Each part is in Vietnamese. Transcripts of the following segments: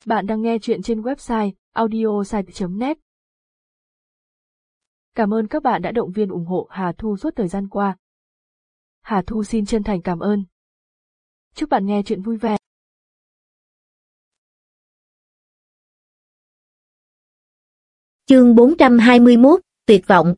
Bạn đang nghe chuyện trên website audiosite.net. Cảm ơn các bạn đã động viên ủng hộ Hà Thu suốt thời gian qua. Hà Thu xin chân thành cảm ơn. Chúc bạn nghe chuyện vui vẻ. Chương 421, tuyệt vọng.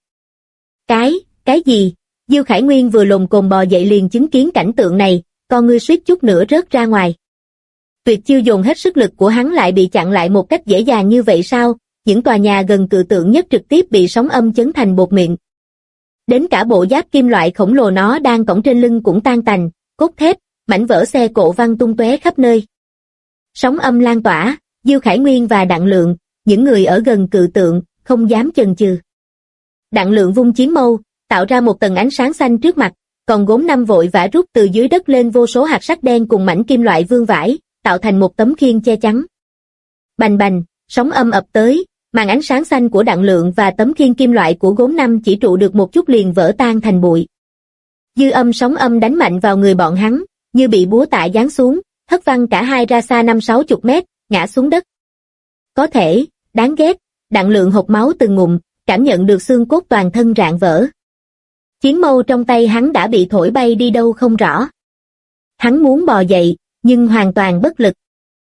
Cái gì? Diêu Khải Nguyên vừa lồm cồm bò dậy liền chứng kiến cảnh tượng này, con ngươi suýt chút nữa rớt ra ngoài. Tuyệt chiêu dồn hết sức lực của hắn lại bị chặn lại một cách dễ dàng như vậy sao? Những tòa nhà gần cự tượng nhất trực tiếp bị sóng âm chấn thành bột mịn. Đến cả bộ giáp kim loại khổng lồ nó đang cõng trên lưng cũng tan tành, cốt thép, mảnh vỡ xe cộ văng tung tóe khắp nơi. Sóng âm lan tỏa, Diêu Khải Nguyên và Đặng Lượng, những người ở gần cự tượng, không dám chần chừ. Đặng Lượng vung chiến mâu, tạo ra một tầng ánh sáng xanh trước mặt, còn Gốm Năm vội vã rút từ dưới đất lên vô số hạt sắt đen cùng mảnh kim loại vương vãi, tạo thành một tấm khiên che chắn. Bành bành, sóng âm ập tới, màn ánh sáng xanh của Đặng Lượng và tấm khiên kim loại của Gốm Năm chỉ trụ được một chút liền vỡ tan thành bụi. Dư âm sóng âm đánh mạnh vào người bọn hắn, như bị búa tạ giáng xuống, hất văng cả hai ra xa 50-60 mét, ngã xuống đất. Có thể, đáng ghét, Đặng Lượng hộc máu từng ngụm, cảm nhận được xương cốt toàn thân rạn vỡ. Chiến mâu trong tay hắn đã bị thổi bay đi đâu không rõ. Hắn muốn bò dậy, nhưng hoàn toàn bất lực.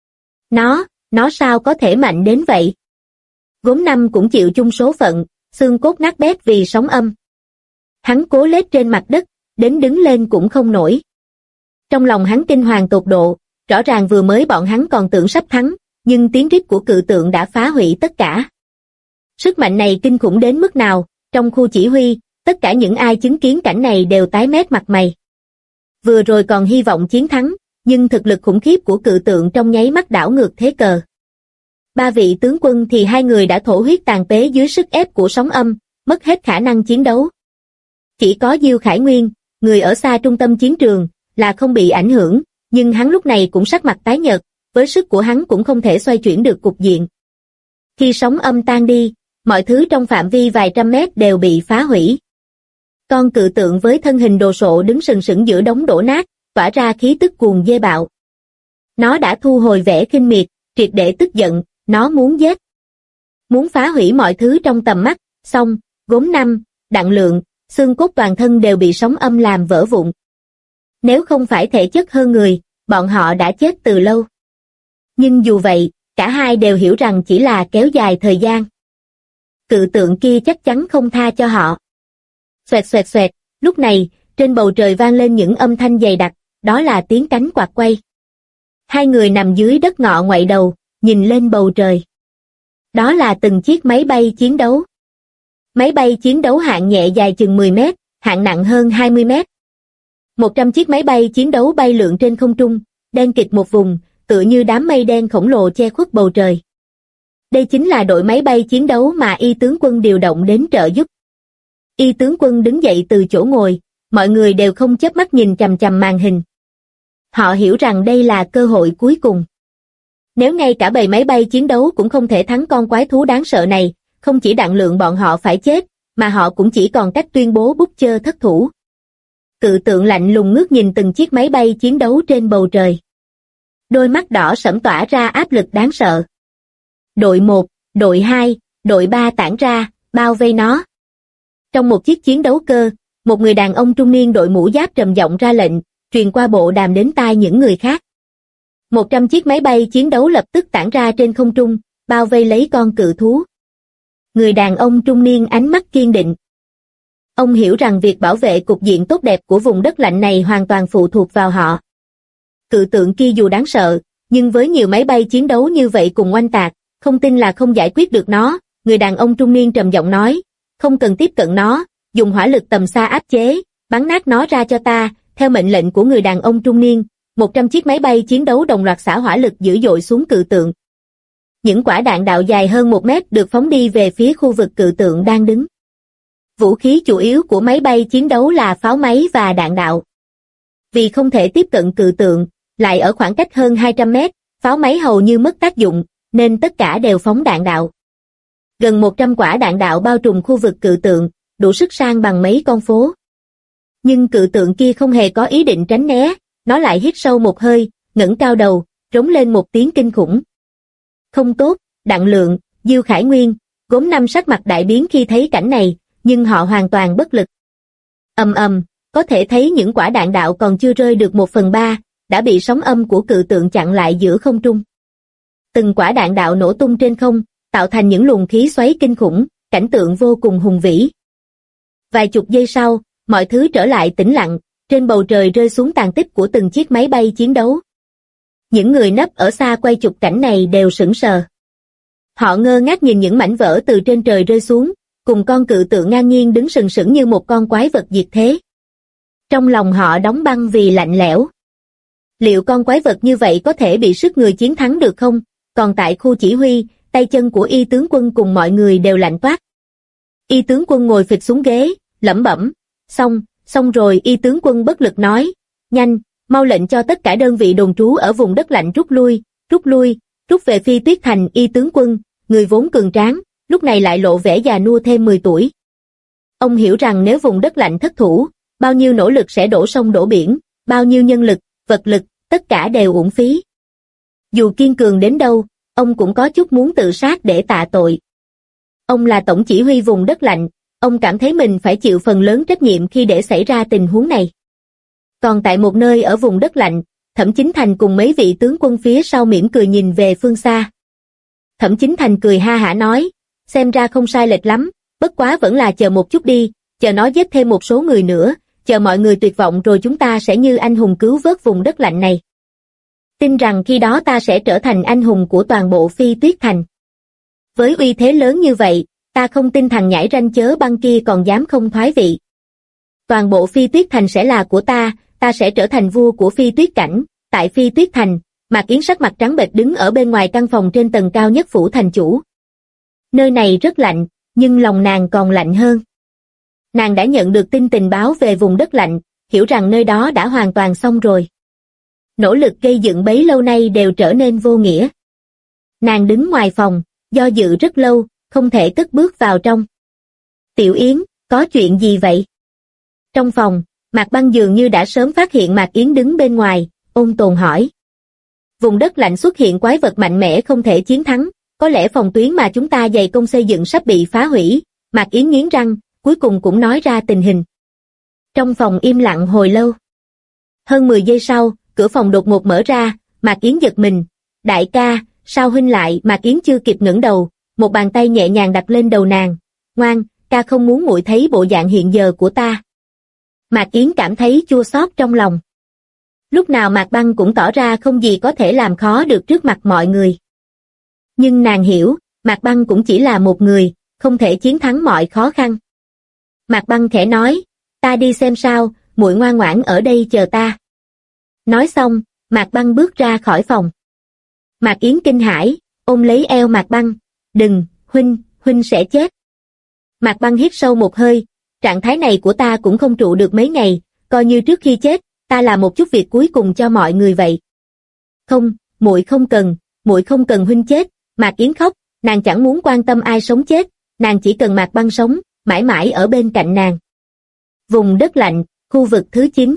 Nó sao có thể mạnh đến vậy? Gốm Năm cũng chịu chung số phận, xương cốt nát bét vì sóng âm. Hắn cố lết trên mặt đất, đến đứng lên cũng không nổi. Trong lòng hắn kinh hoàng tột độ, rõ ràng vừa mới bọn hắn còn tưởng sắp thắng, nhưng tiếng rít của cự tượng đã phá hủy tất cả. Sức mạnh này kinh khủng đến mức nào, trong khu chỉ huy, tất cả những ai chứng kiến cảnh này đều tái mét mặt mày. Vừa rồi còn hy vọng chiến thắng, nhưng thực lực khủng khiếp của cự tượng trong nháy mắt đảo ngược thế cờ. Ba vị tướng quân thì hai người đã thổ huyết tàn phế dưới sức ép của sóng âm, mất hết khả năng chiến đấu. Chỉ có Diêu Khải Nguyên, người ở xa trung tâm chiến trường, là không bị ảnh hưởng, nhưng hắn lúc này cũng sắc mặt tái nhợt, với sức của hắn cũng không thể xoay chuyển được cục diện. Khi sóng âm tan đi, mọi thứ trong phạm vi vài trăm mét đều bị phá hủy. Con cự tượng với thân hình đồ sộ đứng sừng sững giữa đống đổ nát, tỏa ra khí tức cuồng dê bạo. Nó đã thu hồi vẻ khinh miệt, triệt để tức giận, nó muốn giết. Muốn phá hủy mọi thứ trong tầm mắt, xong, Gốm Năm, Đặng Lượng, xương cốt toàn thân đều bị sóng âm làm vỡ vụn. Nếu không phải thể chất hơn người, bọn họ đã chết từ lâu. Nhưng dù vậy, cả hai đều hiểu rằng chỉ là kéo dài thời gian. Cự tượng kia chắc chắn không tha cho họ. Xoẹt xoẹt xoẹt, lúc này, trên bầu trời vang lên những âm thanh dày đặc, đó là tiếng cánh quạt quay. Hai người nằm dưới đất ngọ ngoại đầu, nhìn lên bầu trời. Đó là từng chiếc máy bay chiến đấu. Máy bay chiến đấu hạng nhẹ dài chừng 10 mét, hạng nặng hơn 20 mét. 100 chiếc máy bay chiến đấu bay lượn trên không trung, đen kịt một vùng, tựa như đám mây đen khổng lồ che khuất bầu trời. Đây chính là đội máy bay chiến đấu mà Y tướng quân điều động đến trợ giúp. Y tướng quân đứng dậy từ chỗ ngồi, mọi người đều không chớp mắt nhìn chằm chằm màn hình. Họ hiểu rằng đây là cơ hội cuối cùng. Nếu ngay cả bầy máy bay chiến đấu cũng không thể thắng con quái thú đáng sợ này, không chỉ Đặng Lượng bọn họ phải chết, mà họ cũng chỉ còn cách tuyên bố Butcher thất thủ. Cự tượng lạnh lùng ngước nhìn từng chiếc máy bay chiến đấu trên bầu trời. Đôi mắt đỏ sẫm tỏa ra áp lực đáng sợ. Đội 1, đội 2, đội 3 tản ra, bao vây nó. Trong một chiếc chiến đấu cơ, một người đàn ông trung niên đội mũ giáp trầm giọng ra lệnh, truyền qua bộ đàm đến tai những người khác. 100 chiếc máy bay chiến đấu lập tức tản ra trên không trung, bao vây lấy con cự thú. Người đàn ông trung niên ánh mắt kiên định. Ông hiểu rằng việc bảo vệ cục diện tốt đẹp của vùng đất lạnh này hoàn toàn phụ thuộc vào họ. Cự tượng kia dù đáng sợ, nhưng với nhiều máy bay chiến đấu như vậy cùng oanh tạc, không tin là không giải quyết được nó. Người đàn ông trung niên trầm giọng nói, không cần tiếp cận nó, dùng hỏa lực tầm xa áp chế, bắn nát nó ra cho ta. Theo mệnh lệnh của người đàn ông trung niên, 100 chiếc máy bay chiến đấu đồng loạt xả hỏa lực dữ dội xuống cự tượng. Những quả đạn đạo dài hơn 1 mét được phóng đi về phía khu vực cự tượng đang đứng. Vũ khí chủ yếu của máy bay chiến đấu là pháo máy và đạn đạo. Vì không thể tiếp cận cự tượng, lại ở khoảng cách hơn 200 mét, pháo máy hầu như mất tác dụng, nên tất cả đều phóng đạn đạo. Gần 100 quả đạn đạo bao trùm khu vực cự tượng, đủ sức san bằng mấy con phố. Nhưng cự tượng kia không hề có ý định tránh né, nó lại hít sâu một hơi, ngẩng cao đầu, rống lên một tiếng kinh khủng. Không tốt, Đặng Lượng, Diêu Khải Nguyên, Gốm Năm sắc mặt đại biến khi thấy cảnh này, nhưng họ hoàn toàn bất lực. Ầm ầm, có thể thấy những quả đạn đạo còn chưa rơi được 1/3, đã bị sóng âm của cự tượng chặn lại giữa không trung. Từng quả đạn đạo nổ tung trên không, tạo thành những luồng khí xoáy kinh khủng, cảnh tượng vô cùng hùng vĩ. Vài chục giây sau, mọi thứ trở lại tĩnh lặng, trên bầu trời rơi xuống tàn tích của từng chiếc máy bay chiến đấu. Những người nấp ở xa quay chụp cảnh này đều sững sờ. Họ ngơ ngác nhìn những mảnh vỡ từ trên trời rơi xuống, cùng con cự tượng ngang nhiên đứng sừng sững như một con quái vật diệt thế. Trong lòng họ đóng băng vì lạnh lẽo. Liệu con quái vật như vậy có thể bị sức người chiến thắng được không? Còn tại khu chỉ huy, tay chân của Y tướng quân cùng mọi người đều lạnh toát. Y tướng quân ngồi phịch xuống ghế, lẩm bẩm, xong rồi. Y tướng quân bất lực nói, nhanh, mau lệnh cho tất cả đơn vị đồn trú ở vùng đất lạnh rút về Phi Tuyết Thành. Y tướng quân, người vốn cường tráng, lúc này lại lộ vẻ già nua thêm 10 tuổi. Ông hiểu rằng nếu vùng đất lạnh thất thủ, bao nhiêu nỗ lực sẽ đổ sông đổ biển, bao nhiêu nhân lực, vật lực, tất cả đều uổng phí. Dù kiên cường đến đâu, ông cũng có chút muốn tự sát để tạ tội. Ông là tổng chỉ huy vùng đất lạnh, ông cảm thấy mình phải chịu phần lớn trách nhiệm khi để xảy ra tình huống này. Còn tại một nơi ở vùng đất lạnh, Thẩm Chính Thành cùng mấy vị tướng quân phía sau mỉm cười nhìn về phương xa. Thẩm Chính Thành cười ha hả nói, xem ra không sai lệch lắm, bất quá vẫn là chờ một chút đi, chờ nó giết thêm một số người nữa, chờ mọi người tuyệt vọng rồi chúng ta sẽ như anh hùng cứu vớt vùng đất lạnh này. Tin rằng khi đó ta sẽ trở thành anh hùng của toàn bộ Phi Tuyết Thành. Với uy thế lớn như vậy, ta không tin thằng nhãi ranh chớ băng kia còn dám không thoái vị. Toàn bộ Phi Tuyết Thành sẽ là của ta sẽ trở thành vua của Phi Tuyết Cảnh. Tại Phi Tuyết Thành, Mạc Yến sắc mặt trắng bệch đứng ở bên ngoài căn phòng trên tầng cao nhất phủ thành chủ. Nơi này rất lạnh, nhưng lòng nàng còn lạnh hơn. Nàng đã nhận được tin tình báo về vùng đất lạnh, hiểu rằng nơi đó đã hoàn toàn xong rồi. Nỗ lực gây dựng bấy lâu nay đều trở nên vô nghĩa. Nàng đứng ngoài phòng, do dự rất lâu, không thể cất bước vào trong. Tiểu Yến, có chuyện gì vậy? Trong phòng, Mạc Băng dường như đã sớm phát hiện Mạc Yến đứng bên ngoài, ôn tồn hỏi. Vùng đất lạnh xuất hiện quái vật mạnh mẽ không thể chiến thắng, có lẽ phòng tuyến mà chúng ta dày công xây dựng sắp bị phá hủy. Mạc Yến nghiến răng, cuối cùng cũng nói ra tình hình. Trong phòng im lặng hồi lâu. Hơn 10 giây sau, cửa phòng đột ngột mở ra, Mạc Yến giật mình. Đại ca, sao huynh lại? Mạc Yến chưa kịp ngẩng đầu, một bàn tay nhẹ nhàng đặt lên đầu nàng. Ngoan, ca không muốn muội thấy bộ dạng hiện giờ của ta. Mạc Yến cảm thấy chua xót trong lòng. Lúc nào Mạc Băng cũng tỏ ra không gì có thể làm khó được trước mặt mọi người. Nhưng nàng hiểu, Mạc Băng cũng chỉ là một người, không thể chiến thắng mọi khó khăn. Mạc Băng khẽ nói, ta đi xem sao, muội ngoan ngoãn ở đây chờ ta. Nói xong, Mạc Băng bước ra khỏi phòng. Mạc Yến kinh hãi, ôm lấy eo Mạc Băng, đừng, huynh sẽ chết. Mạc Băng hít sâu một hơi, trạng thái này của ta cũng không trụ được mấy ngày, coi như trước khi chết, ta làm một chút việc cuối cùng cho mọi người vậy. Không, muội không cần huynh chết. Mạc Yến khóc, nàng chẳng muốn quan tâm ai sống chết, nàng chỉ cần Mạc Băng sống, mãi mãi ở bên cạnh nàng. Vùng đất lạnh, khu vực thứ 9.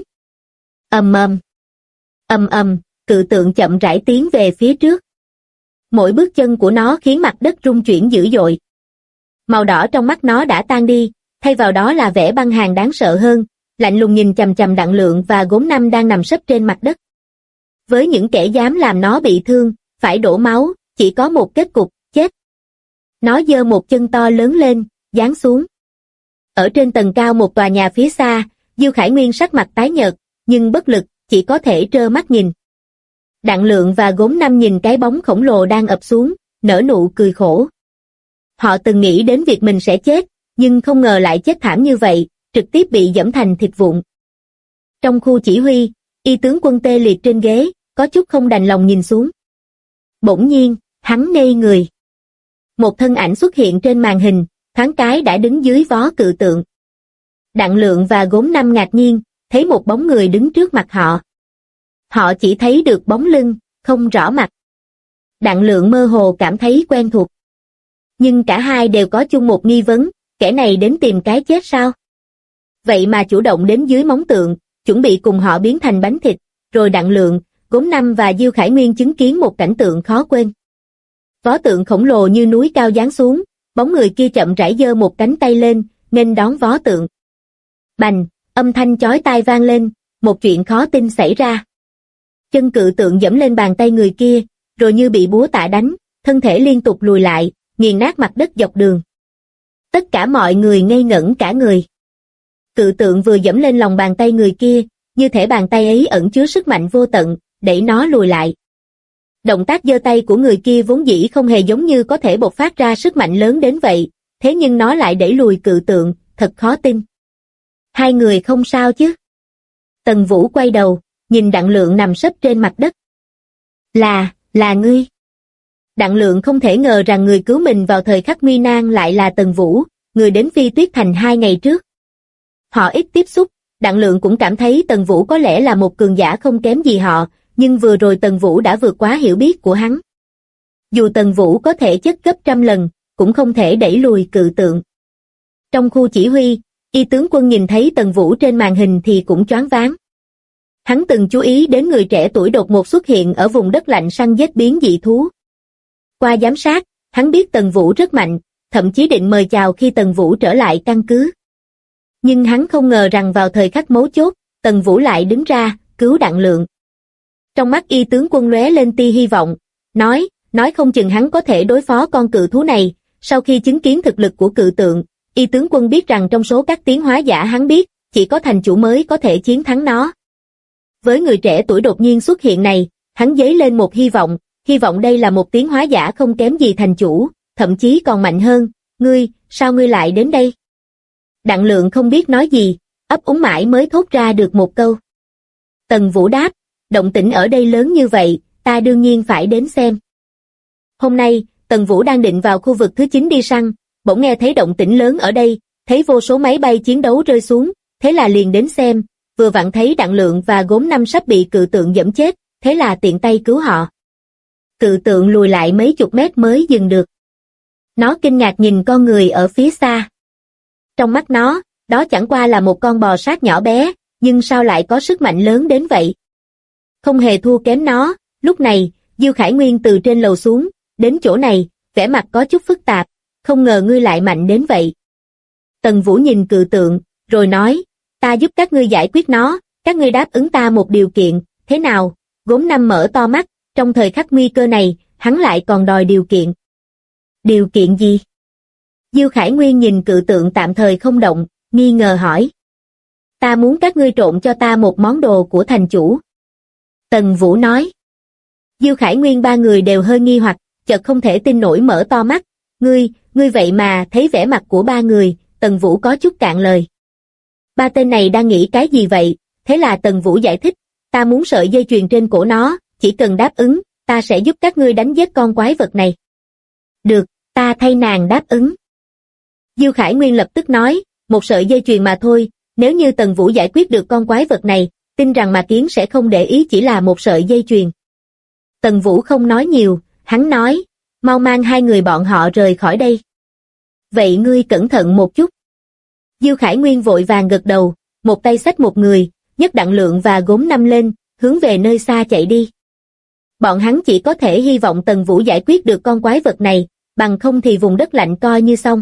Ầm ầm, cự tượng chậm rãi tiến về phía trước. Mỗi bước chân của nó khiến mặt đất rung chuyển dữ dội. Màu đỏ trong mắt nó đã tan đi, thay vào đó là vẻ băng hàn đáng sợ hơn, lạnh lùng nhìn chằm chằm Đặng Lượng và Gốm Năm đang nằm sấp trên mặt đất. Với những kẻ dám làm nó bị thương, phải đổ máu, chỉ có một kết cục, chết. Nó giơ một chân to lớn lên, giáng xuống. Ở trên tầng cao một tòa nhà phía xa, Diêu Khải Nguyên sắc mặt tái nhợt, nhưng bất lực, chỉ có thể trơ mắt nhìn. Đặng Lượng và Gốm Năm nhìn cái bóng khổng lồ đang ập xuống, nở nụ cười khổ. Họ từng nghĩ đến việc mình sẽ chết, nhưng không ngờ lại chết thảm như vậy, trực tiếp bị giẫm thành thịt vụn. Trong khu chỉ huy, Y tướng quân tê liệt trên ghế, có chút không đành lòng nhìn xuống. Bỗng nhiên, hắn ngây người. Một thân ảnh xuất hiện trên màn hình, thoáng cái đã đứng dưới vó cự tượng. Đặng Lượng và Gốm Năm ngạc nhiên, thấy một bóng người đứng trước mặt họ. Họ chỉ thấy được bóng lưng, không rõ mặt. Đặng Lượng mơ hồ cảm thấy quen thuộc. Nhưng cả hai đều có chung một nghi vấn, kẻ này đến tìm cái chết sao? Vậy mà chủ động đến dưới móng tượng, chuẩn bị cùng họ biến thành bánh thịt, rồi Đặng Lượng, Gốm Năm và Diêu Khải Nguyên chứng kiến một cảnh tượng khó quên. Vó tượng khổng lồ như núi cao giáng xuống, bóng người kia chậm rãi giơ một cánh tay lên, nghênh đón vó tượng. Bành, âm thanh chói tai vang lên, một chuyện khó tin xảy ra. Chân cự tượng giẫm lên bàn tay người kia, rồi như bị búa tạ đánh, thân thể liên tục lùi lại, nghiền nát mặt đất dọc đường. Tất cả mọi người ngây ngẩn cả người. Cự tượng vừa giẫm lên lòng bàn tay người kia, như thể bàn tay ấy ẩn chứa sức mạnh vô tận, đẩy nó lùi lại. Động tác giơ tay của người kia vốn dĩ không hề giống như có thể bộc phát ra sức mạnh lớn đến vậy, thế nhưng nó lại đẩy lùi cự tượng, thật khó tin. Hai người không sao chứ? Tần Vũ quay đầu, nhìn Đặng Lượng nằm sấp trên mặt đất. Là ngươi. Đặng Lượng không thể ngờ rằng người cứu mình vào thời khắc nguy nan lại là Tần Vũ, người đến Phi Tuyết Thành 2 ngày trước. Họ ít tiếp xúc, Đặng Lượng cũng cảm thấy Tần Vũ có lẽ là một cường giả không kém gì họ, nhưng vừa rồi Tần Vũ đã vượt quá hiểu biết của hắn. Dù Tần Vũ có thể chất gấp trăm lần, cũng không thể đẩy lùi cự tượng. Trong khu chỉ huy, Y tướng quân nhìn thấy Tần Vũ trên màn hình thì cũng choáng váng. Hắn từng chú ý đến người trẻ tuổi đột ngột xuất hiện ở vùng đất lạnh săn giết biến dị thú. Qua giám sát, hắn biết Tần Vũ rất mạnh, thậm chí định mời chào khi Tần Vũ trở lại căn cứ. Nhưng hắn không ngờ rằng vào thời khắc mấu chốt, Tần Vũ lại đứng ra, cứu Đặng Lượng. Trong mắt Y tướng quân lóe lên tia hy vọng, nói không chừng hắn có thể đối phó con cự thú này. Sau khi chứng kiến thực lực của cự tượng, Y tướng quân biết rằng trong số các tiến hóa giả hắn biết, chỉ có thành chủ mới có thể chiến thắng nó. Với người trẻ tuổi đột nhiên xuất hiện này, hắn dấy lên một hy vọng đây là một tiến hóa giả không kém gì thành chủ, thậm chí còn mạnh hơn. Sao ngươi lại đến đây? Đặng Lượng không biết nói gì, ấp úng mãi mới thốt ra được một câu. Tần Vũ đáp, động tĩnh ở đây lớn như vậy, ta đương nhiên phải đến xem. Hôm nay, Tần Vũ đang định vào khu vực thứ 9 đi săn, bỗng nghe thấy động tĩnh lớn ở đây, thấy vô số máy bay chiến đấu rơi xuống, thế là liền đến xem, vừa vặn thấy Đặng Lượng và Gốm Năm sắp bị cự tượng giẫm chết, thế là tiện tay cứu họ. Cự tượng lùi lại mấy chục mét mới dừng được. Nó kinh ngạc nhìn con người ở phía xa. Trong mắt nó, đó chẳng qua là một con bò sát nhỏ bé, nhưng sao lại có sức mạnh lớn đến vậy? Không hề thua kém nó. Lúc này, Diêu Khải Nguyên từ trên lầu xuống, đến chỗ này, vẻ mặt có chút phức tạp, không ngờ ngươi lại mạnh đến vậy. Tần Vũ nhìn cự tượng, rồi nói, ta giúp các ngươi giải quyết nó, các ngươi đáp ứng ta một điều kiện, thế nào? Gốm Năm mở to mắt, trong thời khắc nguy cơ này, hắn lại còn đòi điều kiện. Điều kiện gì? Diêu Khải Nguyên nhìn cự tượng tạm thời không động, nghi ngờ hỏi. Ta muốn các ngươi trộn cho ta một món đồ của thành chủ. Tần Vũ nói. Diêu Khải Nguyên ba người đều hơi nghi hoặc, chợt không thể tin nổi mở to mắt. Ngươi vậy mà. Thấy vẻ mặt của ba người, Tần Vũ có chút cạn lời. Ba tên này đang nghĩ cái gì vậy? Thế là Tần Vũ giải thích, ta muốn sợi dây chuyền trên cổ nó, chỉ cần đáp ứng, ta sẽ giúp các ngươi đánh giết con quái vật này. Được, ta thay nàng đáp ứng. Diêu Khải Nguyên lập tức nói, một sợi dây chuyền mà thôi, nếu như Tần Vũ giải quyết được con quái vật này, tin rằng Mạc Kiến sẽ không để ý chỉ là một sợi dây chuyền. Tần Vũ không nói nhiều, hắn nói, mau mang hai người bọn họ rời khỏi đây. Vậy ngươi cẩn thận một chút. Diêu Khải Nguyên vội vàng gật đầu, một tay xách một người, nhấc Đặng Lượng và Gốm Năm lên, hướng về nơi xa chạy đi. Bọn hắn chỉ có thể hy vọng Tần Vũ giải quyết được con quái vật này, bằng không thì vùng đất lạnh coi như xong.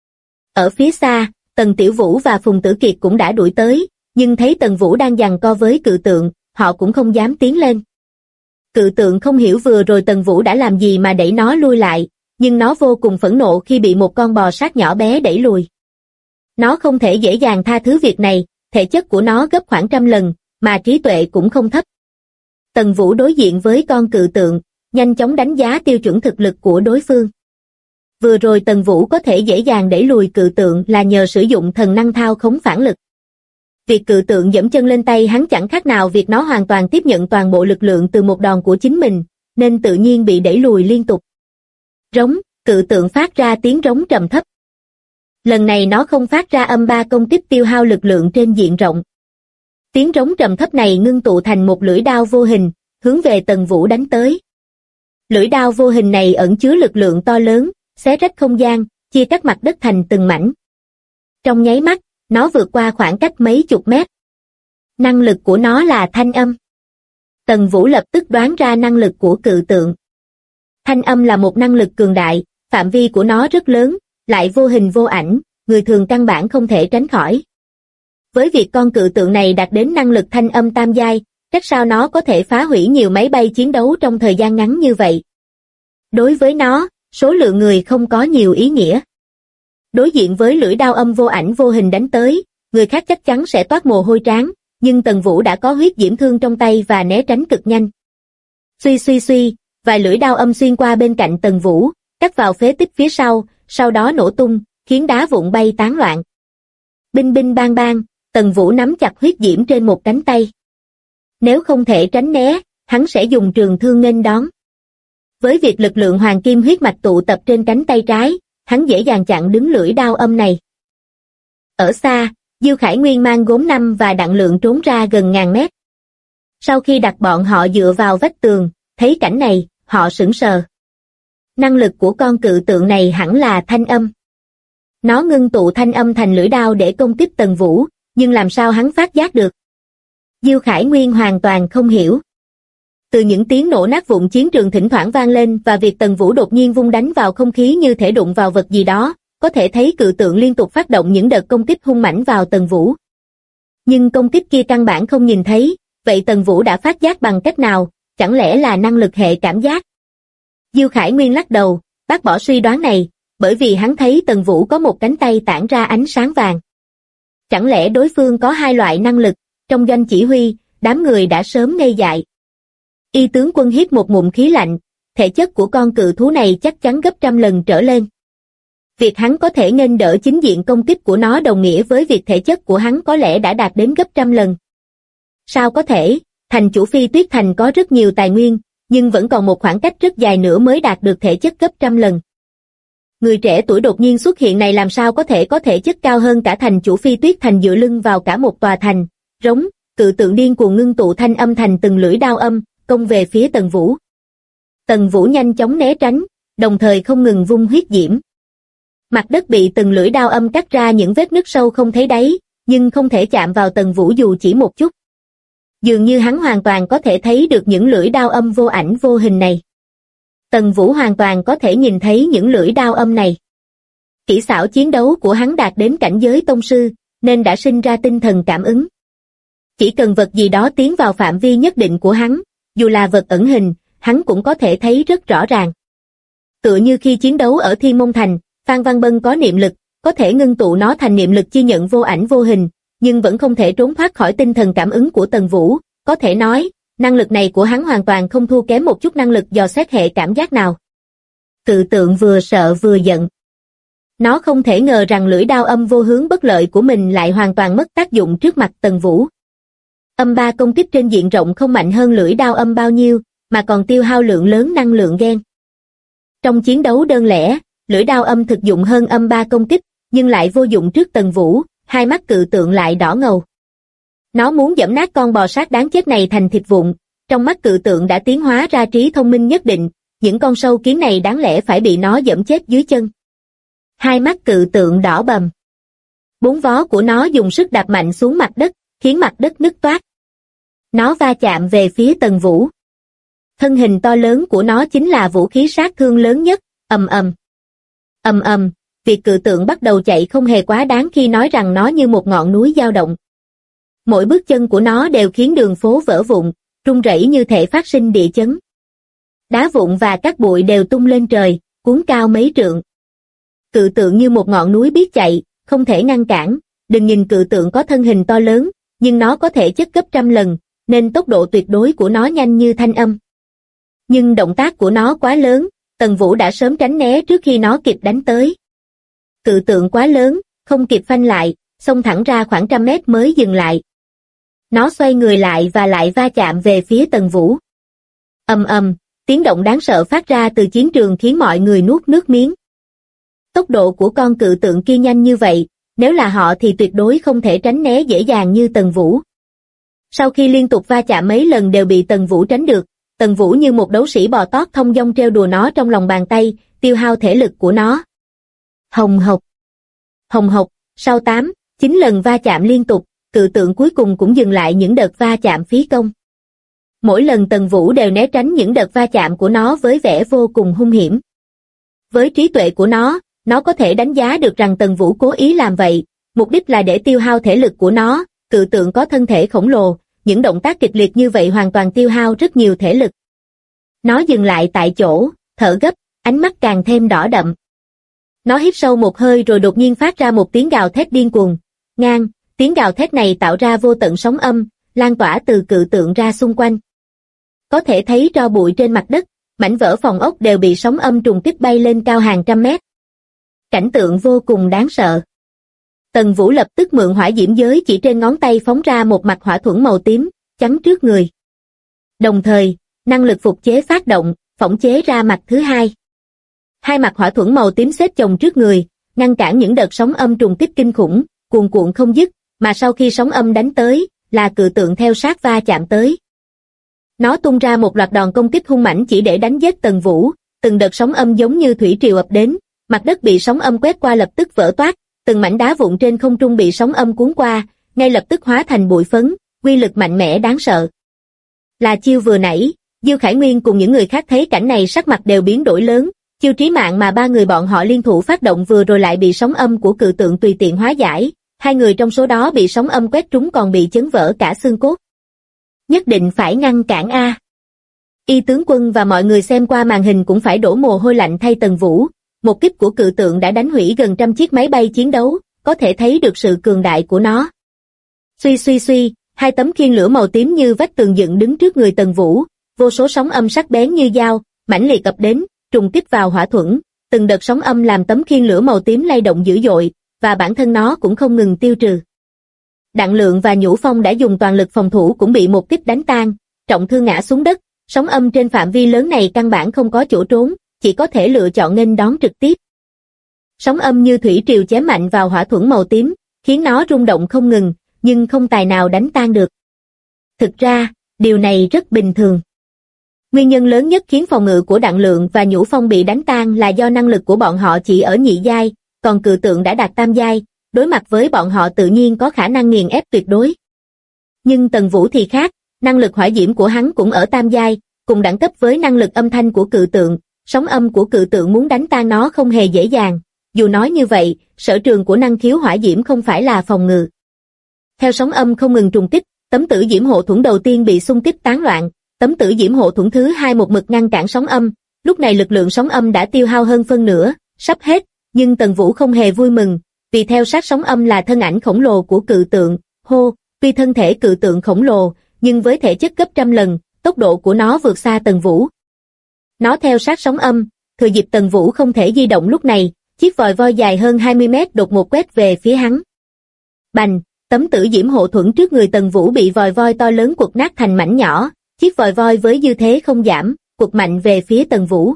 Ở phía xa, Tần Tiểu Vũ và Phùng Tử Kiệt cũng đã đuổi tới, nhưng thấy Tần Vũ đang giằng co với cự tượng, họ cũng không dám tiến lên. Cự tượng không hiểu vừa rồi Tần Vũ đã làm gì mà đẩy nó lui lại, nhưng nó vô cùng phẫn nộ khi bị một con bò sát nhỏ bé đẩy lùi. Nó không thể dễ dàng tha thứ việc này, thể chất của nó gấp khoảng 100 lần, mà trí tuệ cũng không thấp. Tần Vũ đối diện với con cự tượng, nhanh chóng đánh giá tiêu chuẩn thực lực của đối phương. Vừa rồi Tần Vũ có thể dễ dàng đẩy lùi cự tượng là nhờ sử dụng thần năng thao khống phản lực. Việc cự tượng giẫm chân lên tay hắn chẳng khác nào việc nó hoàn toàn tiếp nhận toàn bộ lực lượng từ một đòn của chính mình, nên tự nhiên bị đẩy lùi liên tục. Rống, cự tượng phát ra tiếng rống trầm thấp. Lần này nó không phát ra âm ba công kích tiêu hao lực lượng trên diện rộng. Tiếng rống trầm thấp này ngưng tụ thành một lưỡi đao vô hình, hướng về Tần Vũ đánh tới. Lưỡi đao vô hình này ẩn chứa lực lượng to lớn, xé rách không gian, chia cắt mặt đất thành từng mảnh. Trong nháy mắt, nó vượt qua khoảng cách mấy chục mét. Năng lực của nó là thanh âm. Tần Vũ lập tức đoán ra năng lực của cự tượng. Thanh âm là một năng lực cường đại, phạm vi của nó rất lớn, lại vô hình vô ảnh, người thường căn bản không thể tránh khỏi. Với việc con cự tượng này đạt đến năng lực thanh âm tam giai, trách sao nó có thể phá hủy nhiều máy bay chiến đấu trong thời gian ngắn như vậy. Đối với nó, số lượng người không có nhiều ý nghĩa. Đối diện với lưỡi đao âm vô ảnh vô hình đánh tới, người khác chắc chắn sẽ toát mồ hôi trán, nhưng Tần Vũ đã có huyết diễm thương trong tay và né tránh cực nhanh. Suy suy suy, vài lưỡi đao âm xuyên qua bên cạnh Tần Vũ, cắt vào phế tích phía sau đó nổ tung, khiến đá vụn bay tán loạn. Binh binh bang bang, Tần Vũ nắm chặt huyết diễm trên một cánh tay. Nếu không thể tránh né, hắn sẽ dùng trường thương nghênh đón. Với việc lực lượng hoàng kim huyết mạch tụ tập trên cánh tay trái, hắn dễ dàng chặn đứng lưỡi đao âm này. Ở xa, Diêu Khải Nguyên mang gốm năm và Đặng Lượng trốn ra gần ngàn mét. Sau khi đặt bọn họ dựa vào vách tường, thấy cảnh này, họ sững sờ. Năng lực của con cự tượng này hẳn là thanh âm. Nó ngưng tụ thanh âm thành lưỡi đao để công kích Tần Vũ, nhưng làm sao hắn phát giác được? Diêu Khải Nguyên hoàn toàn không hiểu. Từ những tiếng nổ nát vụn chiến trường thỉnh thoảng vang lên và việc Tần Vũ đột nhiên vung đánh vào không khí như thể đụng vào vật gì đó, có thể thấy cự tượng liên tục phát động những đợt công kích hung mãnh vào Tần Vũ. Nhưng công kích kia căn bản không nhìn thấy, vậy Tần Vũ đã phát giác bằng cách nào, chẳng lẽ là năng lực hệ cảm giác? Diêu Khải Nguyên lắc đầu, bác bỏ suy đoán này, bởi vì hắn thấy Tần Vũ có một cánh tay tản ra ánh sáng vàng. Chẳng lẽ đối phương có hai loại năng lực? Trong doanh chỉ huy, đám người đã sớm ngây dại. Y tướng quân hít một ngụm khí lạnh, thể chất của con cự thú này chắc chắn gấp trăm lần trở lên. Việc hắn có thể nghênh đỡ chính diện công kích của nó đồng nghĩa với việc thể chất của hắn có lẽ đã đạt đến gấp trăm lần. Sao có thể? Thành chủ Phi Tuyết Thành có rất nhiều tài nguyên, nhưng vẫn còn một khoảng cách rất dài nữa mới đạt được thể chất gấp trăm lần. Người trẻ tuổi đột nhiên xuất hiện này làm sao có thể chất cao hơn cả thành chủ Phi Tuyết Thành dựa lưng vào cả một tòa thành, rống, cự tượng điên cuồng ngưng tụ thanh âm thành từng lưỡi đao âm, công về phía Tần Vũ. Tần Vũ nhanh chóng né tránh, đồng thời không ngừng vung huyết diễm. Mặt đất bị từng lưỡi đao âm cắt ra những vết nứt sâu không thấy đáy, nhưng không thể chạm vào Tần Vũ dù chỉ một chút. Dường như hắn hoàn toàn có thể thấy được những lưỡi đao âm vô ảnh vô hình này. Tần Vũ hoàn toàn có thể nhìn thấy những lưỡi đao âm này. Kỹ xảo chiến đấu của hắn đạt đến cảnh giới tông sư, nên đã sinh ra tinh thần cảm ứng. Chỉ cần vật gì đó tiến vào phạm vi nhất định của hắn, dù là vật ẩn hình, hắn cũng có thể thấy rất rõ ràng. Tựa như khi chiến đấu ở Thiên Môn Thành, Phan Văn Bân có niệm lực, có thể ngưng tụ nó thành niệm lực chi nhận vô ảnh vô hình, nhưng vẫn không thể trốn thoát khỏi tinh thần cảm ứng của Tần Vũ. Có thể nói, năng lực này của hắn hoàn toàn không thua kém một chút năng lực dò xét hệ cảm giác nào. Cự tượng vừa sợ vừa giận. Nó không thể ngờ rằng lưỡi đao âm vô hướng bất lợi của mình lại hoàn toàn mất tác dụng trước mặt Tần Vũ. Âm ba công kích trên diện rộng không mạnh hơn lưỡi đao âm bao nhiêu, mà còn tiêu hao lượng lớn năng lượng gen. Trong chiến đấu đơn lẻ, lưỡi đao âm thực dụng hơn âm ba công kích, nhưng lại vô dụng trước Tần Vũ, hai mắt cự tượng lại đỏ ngầu. Nó muốn giẫm nát con bò sát đáng chết này thành thịt vụn, trong mắt cự tượng đã tiến hóa ra trí thông minh nhất định, những con sâu kiến này đáng lẽ phải bị nó giẫm chết dưới chân. Hai mắt cự tượng đỏ bầm. Bốn vó của nó dùng sức đạp mạnh xuống mặt đất, khiến mặt đất nứt toác. Nó va chạm về phía Tần Vũ. Thân hình to lớn của nó chính là vũ khí sát thương lớn nhất, ầm ầm. Ầm ầm, việc cự tượng bắt đầu chạy không hề quá đáng khi nói rằng nó như một ngọn núi dao động. Mỗi bước chân của nó đều khiến đường phố vỡ vụn, rung rẩy như thể phát sinh địa chấn. Đá vụn và cát bụi đều tung lên trời, cuốn cao mấy trượng. Cự tượng như một ngọn núi biết chạy, không thể ngăn cản. Đừng nhìn cự tượng có thân hình to lớn, nhưng nó có thể chất gấp trăm lần, nên tốc độ tuyệt đối của nó nhanh như thanh âm. Nhưng động tác của nó quá lớn, Tần Vũ đã sớm tránh né trước khi nó kịp đánh tới. Cự tượng quá lớn, không kịp phanh lại, xông thẳng ra khoảng trăm mét mới dừng lại. Nó xoay người lại và lại va chạm về phía Tần Vũ. Ầm ầm, tiếng động đáng sợ phát ra từ chiến trường khiến mọi người nuốt nước miếng. Tốc độ của con cự tượng kia nhanh như vậy, nếu là họ thì tuyệt đối không thể tránh né dễ dàng như Tần Vũ. Sau khi liên tục va chạm mấy lần đều bị Tần Vũ tránh được, Tần Vũ như một đấu sĩ bò tót thông dong trêu đùa nó trong lòng bàn tay, tiêu hao thể lực của nó. Hồng hộc. Hồng hộc, sau 8, 9 lần va chạm liên tục, cự tượng cuối cùng cũng dừng lại những đợt va chạm phí công. Mỗi lần Tần Vũ đều né tránh những đợt va chạm của nó với vẻ vô cùng hung hiểm. Với trí tuệ của nó có thể đánh giá được rằng Tần Vũ cố ý làm vậy, mục đích là để tiêu hao thể lực của nó. Cự tượng có thân thể khổng lồ, những động tác kịch liệt như vậy hoàn toàn tiêu hao rất nhiều thể lực. Nó dừng lại tại chỗ, thở gấp, ánh mắt càng thêm đỏ đậm. Nó hít sâu một hơi rồi đột nhiên phát ra một tiếng gào thét điên cuồng. Tiếng gào thét này tạo ra vô tận sóng âm, lan tỏa từ cự tượng ra xung quanh. Có thể thấy tro bụi trên mặt đất, mảnh vỡ phòng ốc đều bị sóng âm trùng kích bay lên cao hàng trăm mét. Cảnh tượng vô cùng đáng sợ. Tần Vũ lập tức mượn hỏa diễm giới chỉ trên ngón tay phóng ra một mặt hỏa thuẫn màu tím, chắn trước người. Đồng thời, năng lực phục chế phát động, phóng chế ra mặt thứ hai. Hai mặt hỏa thuẫn màu tím xếp chồng trước người, ngăn cản những đợt sóng âm trùng kích kinh khủng, cuồn cuộn không dứt, mà sau khi sóng âm đánh tới, là cự tượng theo sát va chạm tới. Nó tung ra một loạt đòn công kích hung mãnh chỉ để đánh giết Tần Vũ, từng đợt sóng âm giống như thủy triều ập đến, mặt đất bị sóng âm quét qua lập tức vỡ toác, từng mảnh đá vụn trên không trung bị sóng âm cuốn qua, ngay lập tức hóa thành bụi phấn, uy lực mạnh mẽ đáng sợ. Là chiêu vừa nãy, Diêu Khải Nguyên cùng những người khác thấy cảnh này sắc mặt đều biến đổi lớn, chiêu trí mạng mà ba người bọn họ liên thủ phát động vừa rồi lại bị sóng âm của cự tượng tùy tiện hóa giải, hai người trong số đó bị sóng âm quét trúng còn bị chấn vỡ cả xương cốt. Nhất định phải ngăn cản a. Y tướng quân và mọi người xem qua màn hình cũng phải đổ mồ hôi lạnh thay Tần Vũ, một kích của cự tượng đã đánh hủy gần trăm chiếc máy bay chiến đấu, có thể thấy được sự cường đại của nó. Suy, hai tấm khiên lửa màu tím như vách tường dựng đứng trước người Tần Vũ, vô số sóng âm sắc bén như dao, mãnh liệt ập đến, trùng kích vào hỏa thuẫn, từng đợt sóng âm làm tấm khiên lửa màu tím lay động dữ dội, và bản thân nó cũng không ngừng tiêu trừ. Đặng Lượng và Nhũ Phong đã dùng toàn lực phòng thủ cũng bị một kích đánh tan, trọng thương ngã xuống đất, sóng âm trên phạm vi lớn này căn bản không có chỗ trốn, chỉ có thể lựa chọn nghênh đón trực tiếp. Sóng âm như thủy triều chém mạnh vào hỏa thuẫn màu tím, khiến nó rung động không ngừng, nhưng không tài nào đánh tan được. Thực ra, điều này rất bình thường. Nguyên nhân lớn nhất khiến phòng ngự của Đặng Lượng và Nhũ Phong bị đánh tan là do năng lực của bọn họ chỉ ở nhị giai, còn cự tượng đã đạt tam giai, đối mặt với bọn họ tự nhiên có khả năng nghiền ép tuyệt đối. Nhưng Tần Vũ thì khác, năng lực hỏa diễm của hắn cũng ở tam giai, cùng đẳng cấp với năng lực âm thanh của cự tượng, sóng âm của cự tượng muốn đánh tan nó không hề dễ dàng. Dù nói như vậy, sở trường của năng khiếu hỏa diễm không phải là phòng ngự. Theo sóng âm không ngừng trùng kích, tấm tử diễm hộ thuẫn đầu tiên bị xung kích tán loạn, tấm tử diễm hộ thuẫn thứ hai một mực ngăn cản sóng âm, lúc này lực lượng sóng âm đã tiêu hao hơn phân nửa, sắp hết, nhưng Tần Vũ không hề vui mừng, vì theo sát sóng âm là thân ảnh khổng lồ của cự tượng, tuy thân thể cự tượng khổng lồ, nhưng với thể chất gấp trăm lần, tốc độ của nó vượt xa Tần Vũ. Nó theo sát sóng âm, thừa dịp Tần Vũ không thể di động lúc này, chiếc vòi voi dài hơn 20 mét đột ngột quét về phía hắn. Bành, tấm tử diễm hộ thuẫn trước người Tần Vũ bị vòi voi to lớn quật nát thành mảnh nhỏ, chiếc vòi voi với dư thế không giảm, quật mạnh về phía Tần Vũ.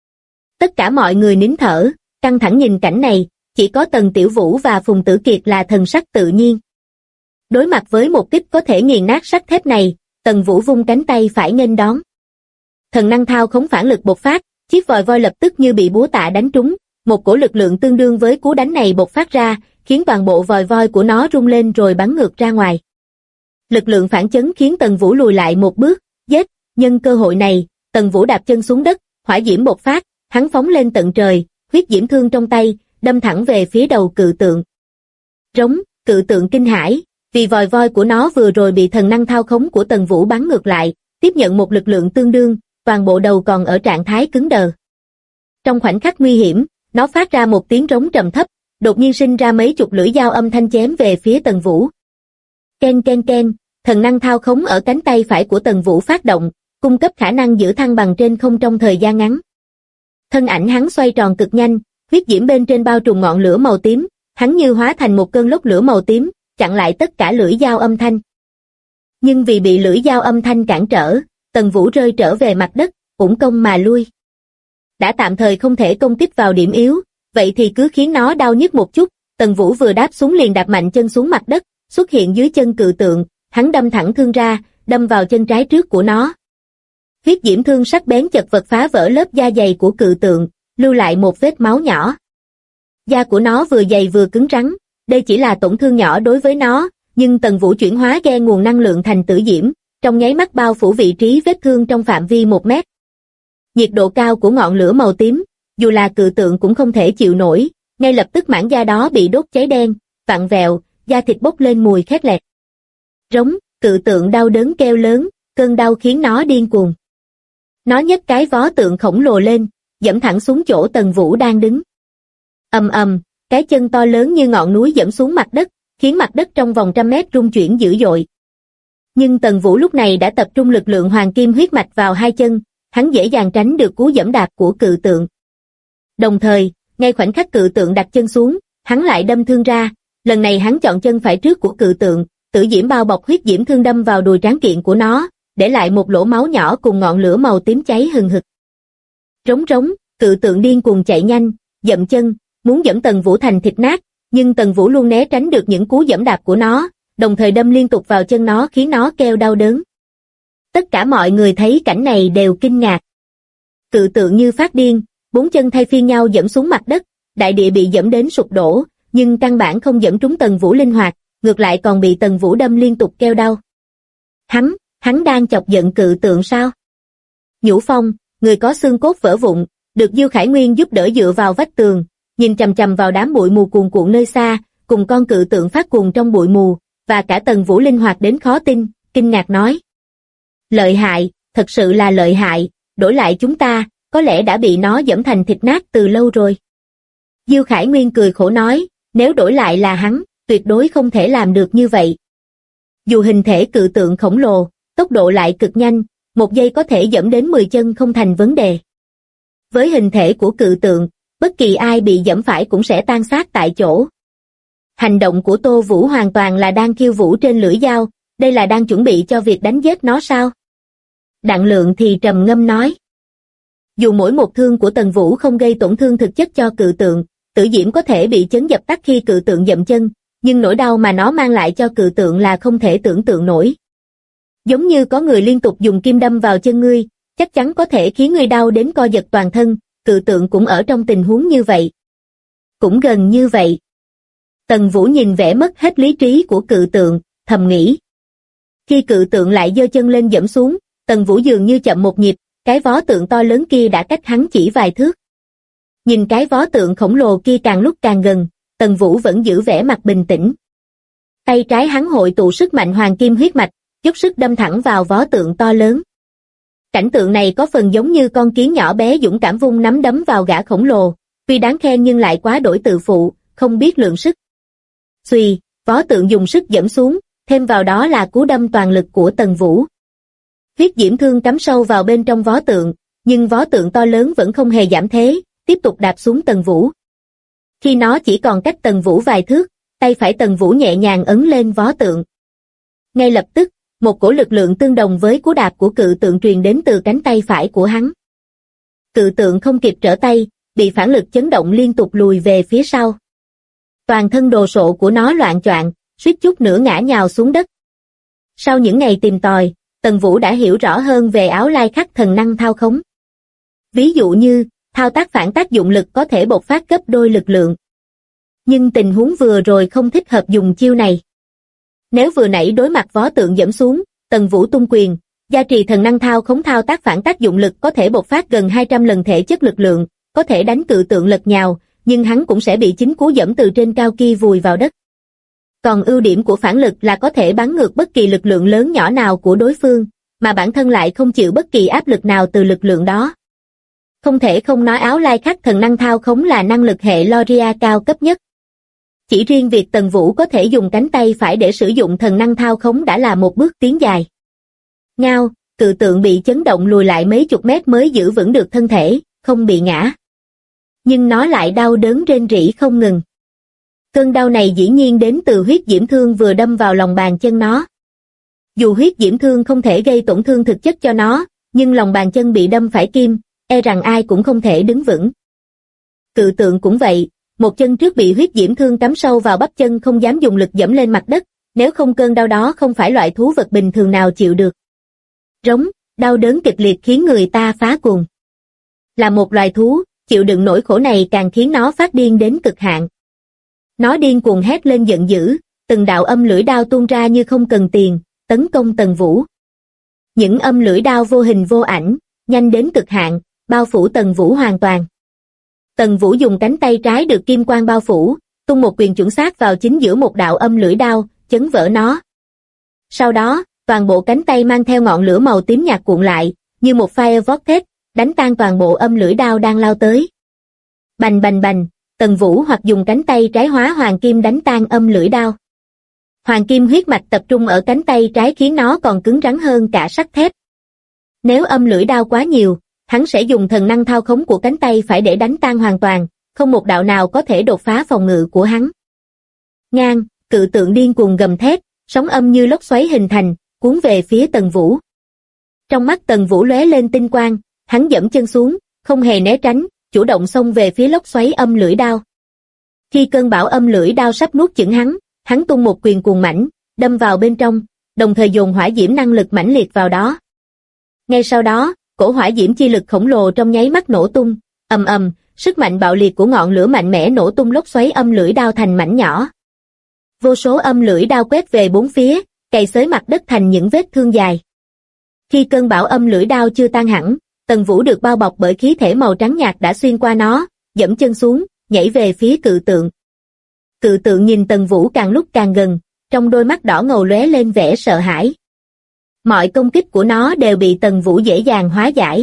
Tất cả mọi người nín thở, căng thẳng nhìn cảnh này, chỉ có Tần Tiểu Vũ và Phùng Tử Kiệt là thần sắc tự nhiên. Đối mặt với một kích có thể nghiền nát sắt thép này, Tần Vũ vung cánh tay phải nghênh đón. Thần năng thao khống phản lực bộc phát, chiếc vòi voi lập tức như bị búa tạ đánh trúng, một cổ lực lượng tương đương với cú đánh này bộc phát ra, khiến toàn bộ vòi voi của nó rung lên rồi bắn ngược ra ngoài. Lực lượng phản chấn khiến Tần Vũ lùi lại một bước, nhân cơ hội này, Tần Vũ đạp chân xuống đất, hỏa diễm bộc phát, hắn phóng lên tận trời, huyết diễm thương trong tay, đâm thẳng về phía đầu cự tượng. Rống, cự tượng kinh hãi, vì vòi voi của nó vừa rồi bị thần năng thao khống của Tần Vũ bắn ngược lại, tiếp nhận một lực lượng tương đương, toàn bộ đầu còn ở trạng thái cứng đờ. Trong khoảnh khắc nguy hiểm, nó phát ra một tiếng rống trầm thấp, đột nhiên sinh ra mấy chục lưỡi dao âm thanh chém về phía Tần Vũ. Ken ken ken, thần năng thao khống ở cánh tay phải của Tần Vũ phát động, cung cấp khả năng giữ thăng bằng trên không trong thời gian ngắn. Thân ảnh hắn xoay tròn cực nhanh, huyết diễm bên trên bao trùm ngọn lửa màu tím, hắn như hóa thành một cơn lốc lửa màu tím, chặn lại tất cả lưỡi dao âm thanh. Nhưng vì bị lưỡi dao âm thanh cản trở, Tần Vũ rơi trở về mặt đất, uổng công mà lui. Đã tạm thời không thể công kích vào điểm yếu, vậy thì cứ khiến nó đau nhức một chút. Tần Vũ vừa đáp xuống liền đạp mạnh chân xuống mặt đất, xuất hiện dưới chân cự tượng, hắn đâm thẳng thương ra, đâm vào chân trái trước của nó. Huyết diễm thương sắc bén chật vật phá vỡ lớp da dày của cự tượng, lưu lại một vết máu nhỏ. Da của nó vừa dày vừa cứng rắn, đây chỉ là tổn thương nhỏ đối với nó, nhưng Tần Vũ chuyển hóa gen nguồn năng lượng thành tử diễm, trong nháy mắt bao phủ vị trí vết thương trong phạm vi 1 mét. Nhiệt độ cao của ngọn lửa màu tím, dù là cự tượng cũng không thể chịu nổi, ngay lập tức mảng da đó bị đốt cháy đen, vặn vẹo, da thịt bốc lên mùi khét lẹt. Rống, cự tượng đau đớn kêu lớn, cơn đau khiến nó điên cuồng. Nó nhấc cái vó tượng khổng lồ lên, giẫm thẳng xuống chỗ Tần Vũ đang đứng. Ầm ầm, cái chân to lớn như ngọn núi giẫm xuống mặt đất, khiến mặt đất trong vòng 100 mét rung chuyển dữ dội. Nhưng Tần Vũ lúc này đã tập trung lực lượng hoàng kim huyết mạch vào hai chân, hắn dễ dàng tránh được cú giẫm đạp của cự tượng. Đồng thời, ngay khoảnh khắc cự tượng đặt chân xuống, hắn lại đâm thương ra, lần này hắn chọn chân phải trước của cự tượng, tử diễm bao bọc huyết diễm thương đâm vào đùi tráng kiện của nó, để lại một lỗ máu nhỏ cùng ngọn lửa màu tím cháy hừng hực. Rống rống, cự tượng điên cuồng chạy nhanh, dậm chân, muốn giẫm Tần Vũ thành thịt nát, nhưng Tần Vũ luôn né tránh được những cú giẫm đạp của nó, đồng thời đâm liên tục vào chân nó khiến nó kêu đau đớn. Tất cả mọi người thấy cảnh này đều kinh ngạc. Cự tượng như phát điên, 4 chân thay phiên nhau giẫm xuống mặt đất, đại địa bị giẫm đến sụp đổ, nhưng căn bản không giẫm trúng Tần Vũ linh hoạt, ngược lại còn bị Tần Vũ đâm liên tục kêu đau. Hắn đang chọc giận cự tượng sao? Nhũ Phong, người có xương cốt vỡ vụn, được Diêu Khải Nguyên giúp đỡ dựa vào vách tường, nhìn chằm chằm vào đám bụi mù cuồn cuộn nơi xa, cùng con cự tượng phát cuồng trong bụi mù, và cả Tần Vũ linh hoạt đến khó tin, kinh ngạc nói. Lợi hại, thật sự là lợi hại, đổi lại chúng ta, có lẽ đã bị nó giẫm thành thịt nát từ lâu rồi. Diêu Khải Nguyên cười khổ nói, nếu đổi lại là hắn, tuyệt đối không thể làm được như vậy. Dù hình thể cự tượng khổng lồ, tốc độ lại cực nhanh, 1 giây có thể giẫm đến 10 chân không thành vấn đề. Với hình thể của cự tượng, bất kỳ ai bị giẫm phải cũng sẽ tan xác tại chỗ. Hành động của Tô Vũ hoàn toàn là đang khiêu vũ trên lưỡi dao, đây là đang chuẩn bị cho việc đánh giết nó sao? Đặng Lượng thì trầm ngâm nói. Dù mỗi một thương của Tần Vũ không gây tổn thương thực chất cho cự tượng, tử diễm có thể bị chấn dập tắt khi cự tượng dậm chân, nhưng nỗi đau mà nó mang lại cho cự tượng là không thể tưởng tượng nổi. Giống như có người liên tục dùng kim đâm vào chân ngươi, chắc chắn có thể khiến ngươi đau đến co giật toàn thân, cự tượng cũng ở trong tình huống như vậy. Cũng gần như vậy. Tần Vũ nhìn vẻ mất hết lý trí của cự tượng, thầm nghĩ. Khi cự tượng lại giơ chân lên giẫm xuống, Tần Vũ dường như chậm một nhịp, cái vó tượng to lớn kia đã cách hắn chỉ vài thước. Nhìn cái vó tượng khổng lồ kia càng lúc càng gần, Tần Vũ vẫn giữ vẻ mặt bình tĩnh. Tay trái hắn hội tụ sức mạnh hoàng kim huyết mạch, dốc sức đâm thẳng vào vó tượng to lớn. Cảnh tượng này có phần giống như con kiến nhỏ bé dũng cảm vung nắm đấm vào gã khổng lồ, tuy đáng khen nhưng lại quá đổi tự phụ, không biết lượng sức. Xuy, vó tượng dùng sức giẫm xuống, thêm vào đó là cú đâm toàn lực của Tần Vũ. Huyết diễm thương cắm sâu vào bên trong vó tượng, nhưng vó tượng to lớn vẫn không hề giảm thế, tiếp tục đạp xuống Tần Vũ. Khi nó chỉ còn cách Tần Vũ vài thước, tay phải Tần Vũ nhẹ nhàng ấn lên vó tượng. Ngay lập tức, một cổ lực lượng tương đồng với cú đạp của cự tượng truyền đến từ cánh tay phải của hắn. Cự tượng không kịp trở tay, bị phản lực chấn động liên tục lùi về phía sau. Toàn thân đồ sộ của nó loạng choạng, suýt chút nữa ngã nhào xuống đất. Sau những ngày tìm tòi, Tần Vũ đã hiểu rõ hơn về áo lai khắc thần năng thao khống. Ví dụ như, thao tác phản tác dụng lực có thể bộc phát gấp đôi lực lượng. Nhưng tình huống vừa rồi không thích hợp dùng chiêu này. Nếu vừa nãy đối mặt vó tượng giẫm xuống, Tần Vũ tung quyền, gia trì thần năng thao khống thao tác phản tác dụng lực có thể bộc phát gần 200 lần thể chất lực lượng, có thể đánh cự tượng lật nhào, nhưng hắn cũng sẽ bị chính cú giẫm từ trên cao kia vùi vào đất. Còn ưu điểm của phản lực là có thể bắn ngược bất kỳ lực lượng lớn nhỏ nào của đối phương, mà bản thân lại không chịu bất kỳ áp lực nào từ lực lượng đó. Không thể không nói áo lai khắc thần năng thao khống là năng lực hệ Loria cao cấp nhất. Chỉ riêng việc Tần Vũ có thể dùng cánh tay phải để sử dụng thần năng thao khống đã là một bước tiến dài. Ngao, cự tượng bị chấn động lùi lại mấy chục mét mới giữ vững được thân thể, không bị ngã. Nhưng nó lại đau đớn rên rỉ không ngừng. Cơn đau này dĩ nhiên đến từ huyết diễm thương vừa đâm vào lòng bàn chân nó. Dù huyết diễm thương không thể gây tổn thương thực chất cho nó, nhưng lòng bàn chân bị đâm phải kim, e rằng ai cũng không thể đứng vững. Cự tượng cũng vậy, một chân trước bị huyết diễm thương cắm sâu vào bắp chân không dám dùng lực dẫm lên mặt đất, nếu không cơn đau đó không phải loại thú vật bình thường nào chịu được. Rống, đau đớn kịch liệt khiến người ta phá cuồng. Là một loài thú, chịu đựng nỗi khổ này càng khiến nó phát điên đến cực hạn. Nó điên cuồng hét lên giận dữ, từng đạo âm lưỡi đao tuôn ra như không cần tiền, tấn công Tần Vũ. Những âm lưỡi đao vô hình vô ảnh, nhanh đến cực hạn, bao phủ Tần Vũ hoàn toàn. Tần Vũ dùng cánh tay trái được kim quang bao phủ, tung một quyền chuẩn xác vào chính giữa một đạo âm lưỡi đao, chấn vỡ nó. Sau đó, toàn bộ cánh tay mang theo ngọn lửa màu tím nhạt cuộn lại, như một fire vortex, đánh tan toàn bộ âm lưỡi đao đang lao tới. Bành bành bành, Tần Vũ hoặc dùng cánh tay trái hóa hoàng kim đánh tan âm lưỡi đao. Hoàng kim huyết mạch tập trung ở cánh tay trái khiến nó còn cứng rắn hơn cả sắt thép. Nếu âm lưỡi đao quá nhiều, hắn sẽ dùng thần năng thao khống của cánh tay phải để đánh tan hoàn toàn, không một đạo nào có thể đột phá phòng ngự của hắn. Ngang, cự tượng điên cuồng gầm thét, sóng âm như lốc xoáy hình thành, cuốn về phía Tần Vũ. Trong mắt Tần Vũ lóe lên tinh quang, hắn giẫm chân xuống, không hề né tránh, chủ động xông về phía lốc xoáy âm lưỡi đao. Khi cơn bão âm lưỡi đao sắp nuốt chửng hắn tung một quyền cuồng mãnh, đâm vào bên trong, đồng thời dồn hỏa diễm năng lực mãnh liệt vào đó. Ngay sau đó, cổ hỏa diễm chi lực khổng lồ trong nháy mắt nổ tung, ầm ầm, sức mạnh bạo liệt của ngọn lửa mạnh mẽ nổ tung lốc xoáy âm lưỡi đao thành mảnh nhỏ. Vô số âm lưỡi đao quét về bốn phía, cày xới mặt đất thành những vết thương dài. Khi cơn bão âm lưỡi đao chưa tan hẳn, Tần Vũ được bao bọc bởi khí thể màu trắng nhạt đã xuyên qua nó, giẫm chân xuống, nhảy về phía cự tượng. Cự tượng nhìn Tần Vũ càng lúc càng gần, trong đôi mắt đỏ ngầu lóe lên vẻ sợ hãi. Mọi công kích của nó đều bị Tần Vũ dễ dàng hóa giải.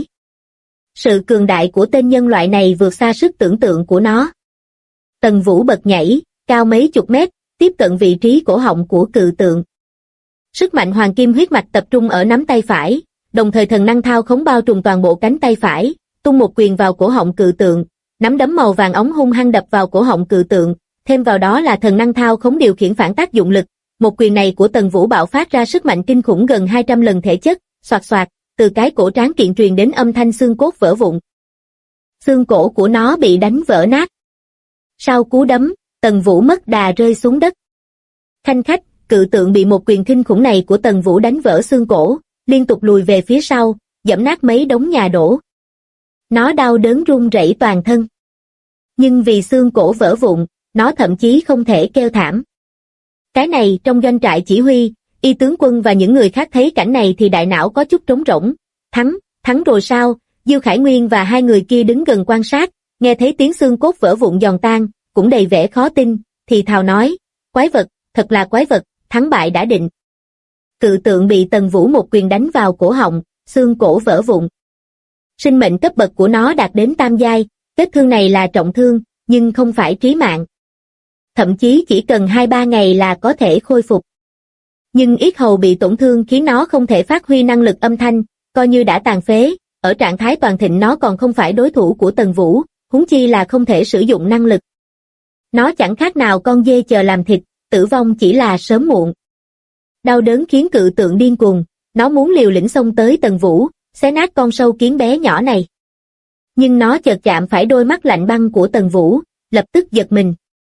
Sự cường đại của tên nhân loại này vượt xa sức tưởng tượng của nó. Tần Vũ bật nhảy, cao mấy chục mét, tiếp cận vị trí cổ họng của cự tượng. Sức mạnh hoàng kim huyết mạch tập trung ở nắm tay phải, đồng thời thần năng thao khống bao trùm toàn bộ cánh tay phải, tung một quyền vào cổ họng cự tượng, nắm đấm màu vàng óng hung hăng đập vào cổ họng cự tượng, thêm vào đó là thần năng thao khống điều khiển phản tác dụng lực. Một quyền này của Tần Vũ bạo phát ra sức mạnh kinh khủng gần 200 lần thể chất, xoạt xoạt, từ cái cổ tráng kiện truyền đến âm thanh xương cốt vỡ vụn. Xương cổ của nó bị đánh vỡ nát. Sau cú đấm, Tần Vũ mất đà rơi xuống đất. Khanh khách, cự tượng bị một quyền kinh khủng này của Tần Vũ đánh vỡ xương cổ, liên tục lùi về phía sau, giẫm nát mấy đống nhà đổ. Nó đau đớn run rẩy toàn thân. Nhưng vì xương cổ vỡ vụn, nó thậm chí không thể kêu thảm. Cái này trong doanh trại chỉ huy, Y tướng quân và những người khác thấy cảnh này thì đại não có chút trống rỗng. Thắng rồi sao? Diêu Khải Nguyên và hai người kia đứng gần quan sát, nghe thấy tiếng xương cốt vỡ vụn giòn tan, cũng đầy vẻ khó tin, thì thào nói, quái vật, thật là quái vật, thắng bại đã định. Cự tượng bị Tần Vũ một quyền đánh vào cổ họng, xương cổ vỡ vụn. Sinh mệnh cấp bậc của nó đạt đến tam giai, vết thương này là trọng thương, nhưng không phải trí mạng. Thậm chí chỉ cần 2-3 ngày là có thể khôi phục. Nhưng yết hầu bị tổn thương khiến nó không thể phát huy năng lực âm thanh, coi như đã tàn phế, ở trạng thái toàn thịnh nó còn không phải đối thủ của Tần Vũ, huống chi là không thể sử dụng năng lực. Nó chẳng khác nào con dê chờ làm thịt, tử vong chỉ là sớm muộn. Đau đớn khiến cự tượng điên cuồng, nó muốn liều lĩnh xông tới Tần Vũ, xé nát con sâu kiến bé nhỏ này. Nhưng nó chợt chạm phải đôi mắt lạnh băng của Tần Vũ, lập tức giật mình.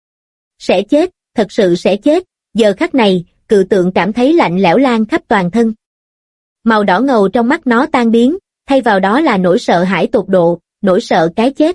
Sẽ chết, thật sự sẽ chết, giờ khắc này, cự tượng cảm thấy lạnh lẽo lan khắp toàn thân. Màu đỏ ngầu trong mắt nó tan biến, thay vào đó là nỗi sợ hãi tột độ, nỗi sợ cái chết.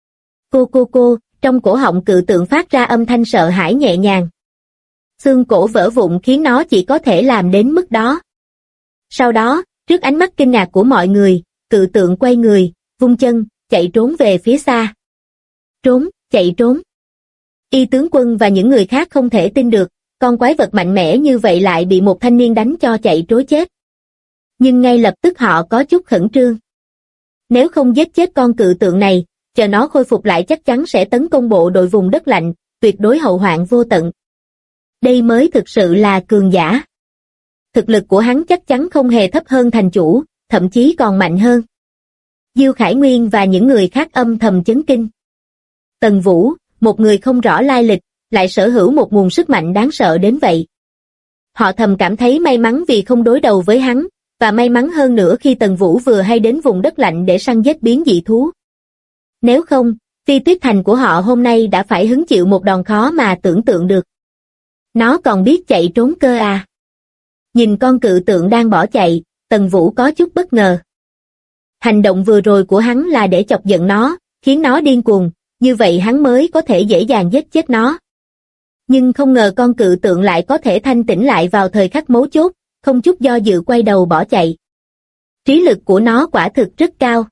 Cô, trong cổ họng cự tượng phát ra âm thanh sợ hãi nhẹ nhàng. Xương cổ vỡ vụn khiến nó chỉ có thể làm đến mức đó. Sau đó, trước ánh mắt kinh ngạc của mọi người, cự tượng quay người, vung chân, chạy trốn về phía xa. Chạy trốn. Y tướng quân và những người khác không thể tin được, con quái vật mạnh mẽ như vậy lại bị một thanh niên đánh cho chạy trối chết. Nhưng ngay lập tức họ có chút khẩn trương. Nếu không giết chết con cự tượng này, chờ nó khôi phục lại chắc chắn sẽ tấn công bộ đội vùng đất lạnh, tuyệt đối hậu hoạn vô tận. Đây mới thực sự là cường giả. Thực lực của hắn chắc chắn không hề thấp hơn thành chủ, thậm chí còn mạnh hơn. Diêu Khải Nguyên và những người khác âm thầm chấn kinh. Tần Vũ, một người không rõ lai lịch, lại sở hữu một nguồn sức mạnh đáng sợ đến vậy. Họ thầm cảm thấy may mắn vì không đối đầu với hắn, và may mắn hơn nữa khi Tần Vũ vừa hay đến vùng đất lạnh để săn giết biến dị thú. Nếu không, Phi Tuyết Thành của họ hôm nay đã phải hứng chịu một đòn khó mà tưởng tượng được. Nó còn biết chạy trốn cơ à? Nhìn con cự tượng đang bỏ chạy, Tần Vũ có chút bất ngờ. Hành động vừa rồi của hắn là để chọc giận nó, khiến nó điên cuồng, như vậy hắn mới có thể dễ dàng giết chết nó. Nhưng không ngờ con cự tượng lại có thể thanh tĩnh lại vào thời khắc mấu chốt, không chút do dự quay đầu bỏ chạy. Trí lực của nó quả thực rất cao.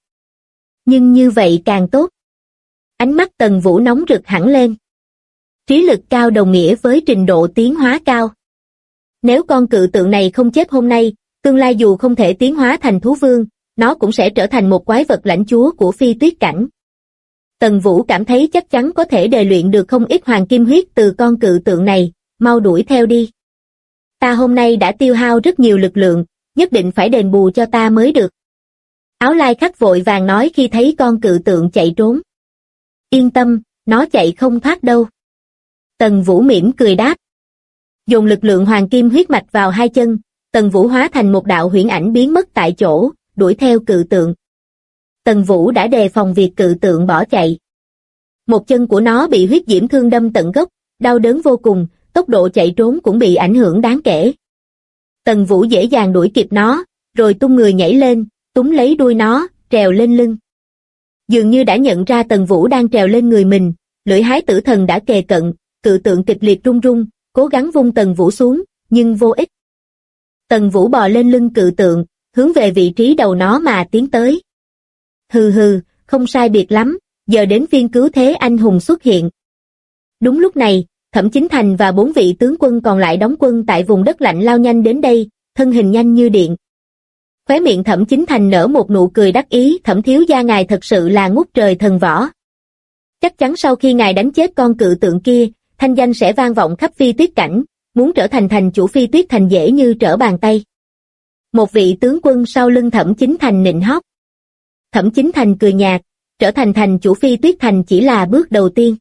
Nhưng như vậy càng tốt. Ánh mắt Tần Vũ nóng rực hẳn lên. Trí lực cao đồng nghĩa với trình độ tiến hóa cao. Nếu con cự tượng này không chết hôm nay, tương lai dù không thể tiến hóa thành thú vương, nó cũng sẽ trở thành một quái vật lãnh chúa của phi tuyết cảnh. Tần Vũ cảm thấy chắc chắn có thể đề luyện được không ít hoàng kim huyết từ con cự tượng này, mau đuổi theo đi. Ta hôm nay đã tiêu hao rất nhiều lực lượng, nhất định phải đền bù cho ta mới được. Áo lai khắc vội vàng nói khi thấy con cự tượng chạy trốn. Yên tâm, nó chạy không thoát đâu. Tần Vũ mỉm cười đáp. Dùng lực lượng hoàng kim huyết mạch vào hai chân, Tần Vũ hóa thành một đạo huyễn ảnh biến mất tại chỗ, đuổi theo cự tượng. Tần Vũ đã đề phòng việc cự tượng bỏ chạy. Một chân của nó bị huyết diễm thương đâm tận gốc, đau đớn vô cùng, tốc độ chạy trốn cũng bị ảnh hưởng đáng kể. Tần Vũ dễ dàng đuổi kịp nó, rồi tung người nhảy lên, túm lấy đuôi nó, trèo lên lưng. Dường như đã nhận ra Tần Vũ đang trèo lên người mình, lưỡi hái tử thần đã kề cận, cự tượng kịch liệt rung rung, cố gắng vung Tần Vũ xuống, nhưng vô ích. Tần Vũ bò lên lưng cự tượng, hướng về vị trí đầu nó mà tiến tới. Hừ hừ, không sai biệt lắm, giờ đến phiên cứu thế anh hùng xuất hiện. Đúng lúc này, Thẩm Chính Thành và 4 vị tướng quân còn lại đóng quân tại vùng đất lạnh lao nhanh đến đây, thân hình nhanh như điện. Khóe miệng Thẩm Chính Thành nở một nụ cười đắc ý. Thẩm thiếu gia ngài thật sự là ngút trời thần võ. Chắc chắn sau khi ngài đánh chết con cự tượng kia, thanh danh sẽ vang vọng khắp phi tuyết cảnh, muốn trở thành thành chủ phi tuyết thành dễ như trở bàn tay. Một vị tướng quân sau lưng Thẩm Chính Thành nịnh hót. Thẩm Chính Thành cười nhạt, trở thành thành chủ phi tuyết thành chỉ là bước đầu tiên.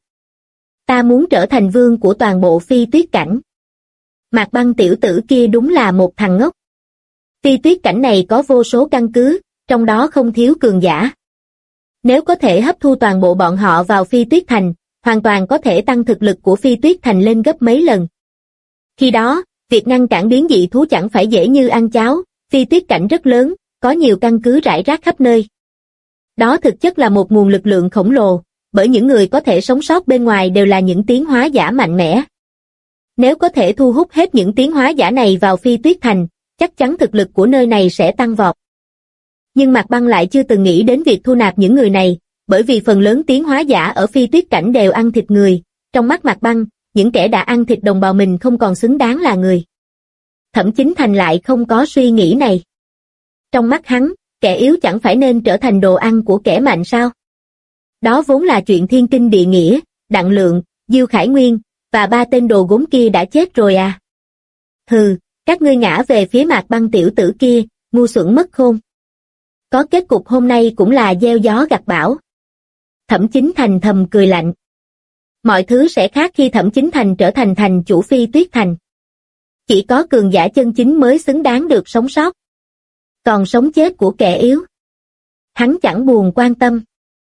Ta muốn trở thành vương của toàn bộ phi tuyết cảnh. Mạc Băng tiểu tử kia đúng là một thằng ngốc. Phi tuyết cảnh này có vô số căn cứ, trong đó không thiếu cường giả. Nếu có thể hấp thu toàn bộ bọn họ vào phi tuyết thành, hoàn toàn có thể tăng thực lực của phi tuyết thành lên gấp mấy lần. Khi đó, việc ngăn cản biến dị thú chẳng phải dễ như ăn cháo, phi tuyết cảnh rất lớn, có nhiều căn cứ rải rác khắp nơi. Đó thực chất là một nguồn lực lượng khổng lồ, bởi những người có thể sống sót bên ngoài đều là những tiến hóa giả mạnh mẽ. Nếu có thể thu hút hết những tiến hóa giả này vào phi tuyết thành, chắc chắn thực lực của nơi này sẽ tăng vọt. Nhưng Mạc Băng lại chưa từng nghĩ đến việc thu nạp những người này, bởi vì phần lớn tiến hóa giả ở phi tuyết cảnh đều ăn thịt người. Trong mắt Mạc Băng, những kẻ đã ăn thịt đồng bào mình không còn xứng đáng là người. Thẩm Chính Thành lại không có suy nghĩ này. Trong mắt hắn, kẻ yếu chẳng phải nên trở thành đồ ăn của kẻ mạnh sao? Đó vốn là chuyện thiên kinh địa nghĩa. Đặng Lượng, Diêu Khải Nguyên và 3 tên đồ gốm kia đã chết rồi à? Hừ, các ngươi ngã về phía Mạc Băng tiểu tử kia, ngu xuẩn mất khôn. Có kết cục hôm nay cũng là gieo gió gặt bão. Thẩm Chính Thành thầm cười lạnh. Mọi thứ sẽ khác khi Thẩm Chính Thành trở thành thành chủ phi tuyết thành. Chỉ có cường giả chân chính mới xứng đáng được sống sót. Còn sống chết của kẻ yếu, hắn chẳng buồn quan tâm.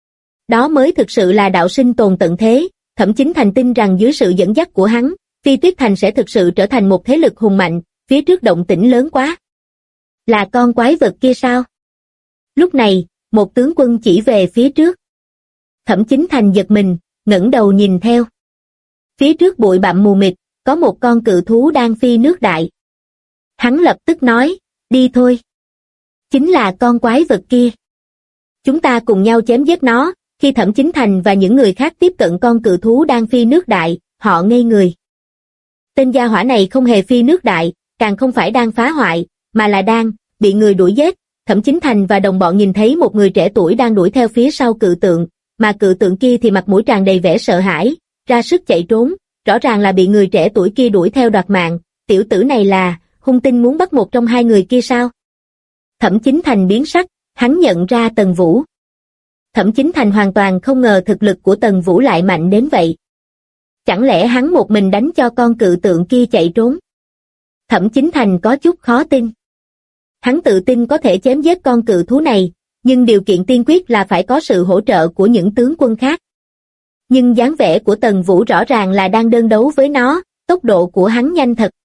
Đó mới thực sự là đạo sinh tồn tận thế. Thẩm Chính Thành tin rằng dưới sự dẫn dắt của hắn, phi tuyết thành sẽ thực sự trở thành một thế lực hùng mạnh. Phía trước động tĩnh lớn quá. Là con quái vật kia sao? Lúc này, một tướng quân chỉ về phía trước. Thẩm Chính Thành giật mình, ngẩng đầu nhìn theo. Phía trước bụi bặm mù mịt, có một con cự thú đang phi nước đại. Hắn lập tức nói, đi thôi. Chính là con quái vật kia. Chúng ta cùng nhau chém giết nó. Khi Thẩm Chính Thành và những người khác tiếp cận con cự thú đang phi nước đại, họ ngây người. Tên gia hỏa này không hề phi nước đại, càng không phải đang phá hoại, mà là đang bị người đuổi giết. Thẩm Chính Thành và đồng bọn nhìn thấy một người trẻ tuổi đang đuổi theo phía sau cự tượng, mà cự tượng kia thì mặt mũi tràn đầy vẻ sợ hãi, ra sức chạy trốn, rõ ràng là bị người trẻ tuổi kia đuổi theo đoạt mạng. Tiểu tử này là hung tinh muốn bắt một trong hai người kia sao? Thẩm Chính Thành biến sắc, hắn nhận ra Tần Vũ. Thẩm Chính Thành hoàn toàn không ngờ thực lực của Tần Vũ lại mạnh đến vậy. Chẳng lẽ hắn một mình đánh cho con cự tượng kia chạy trốn? Thẩm Chính Thành có chút khó tin. Hắn tự tin có thể chém giết con cự thú này, nhưng điều kiện tiên quyết là phải có sự hỗ trợ của những tướng quân khác. Nhưng dáng vẻ của Tần Vũ rõ ràng là đang đơn đấu với nó, tốc độ của hắn nhanh thật.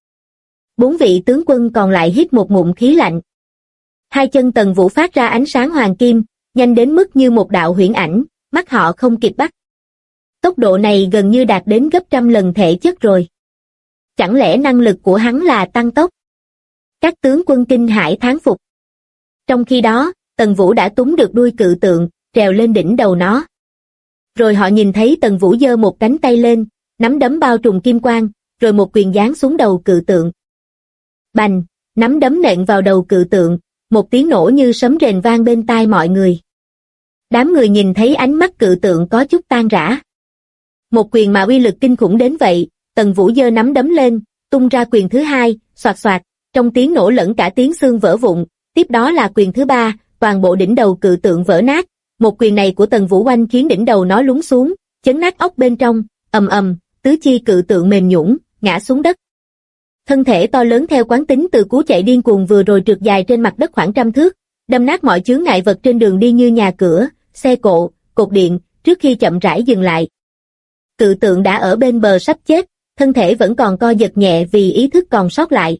4 vị tướng quân còn lại hít một ngụm khí lạnh. Hai chân Tần Vũ phát ra ánh sáng hoàng kim, nhanh đến mức như một đạo huyễn ảnh, mắt họ không kịp bắt. Tốc độ này gần như đạt đến gấp trăm lần thể chất rồi. Chẳng lẽ năng lực của hắn là tăng tốc? Các tướng quân kinh hãi thán phục. Trong khi đó, Tần Vũ đã túm được đuôi cự tượng, trèo lên đỉnh đầu nó. Rồi họ nhìn thấy Tần Vũ giơ một cánh tay lên, nắm đấm bao trùm kim quang, rồi một quyền giáng xuống đầu cự tượng. Bành, nắm đấm nện vào đầu cự tượng, một tiếng nổ như sấm rền vang bên tai mọi người. Đám người nhìn thấy ánh mắt cự tượng có chút tan rã. Một quyền mà uy lực kinh khủng đến vậy, Tần Vũ giơ nắm đấm lên, tung ra quyền thứ hai, xoạt xoạt, trong tiếng nổ lẫn cả tiếng xương vỡ vụn, tiếp đó là quyền thứ ba, toàn bộ đỉnh đầu cự tượng vỡ nát. Một quyền này của Tần Vũ oanh khiến đỉnh đầu nó lún xuống, chấn nát ốc bên trong, ầm ầm, tứ chi cự tượng mềm nhũn, ngã xuống đất. Thân thể to lớn theo quán tính từ cú chạy điên cuồng vừa rồi trượt dài trên mặt đất khoảng 100 thước, đâm nát mọi chướng ngại vật trên đường đi như nhà cửa, xe cộ, cột điện, trước khi chậm rãi dừng lại. Cự tượng đã ở bên bờ sắp chết, thân thể vẫn còn co giật nhẹ vì ý thức còn sót lại.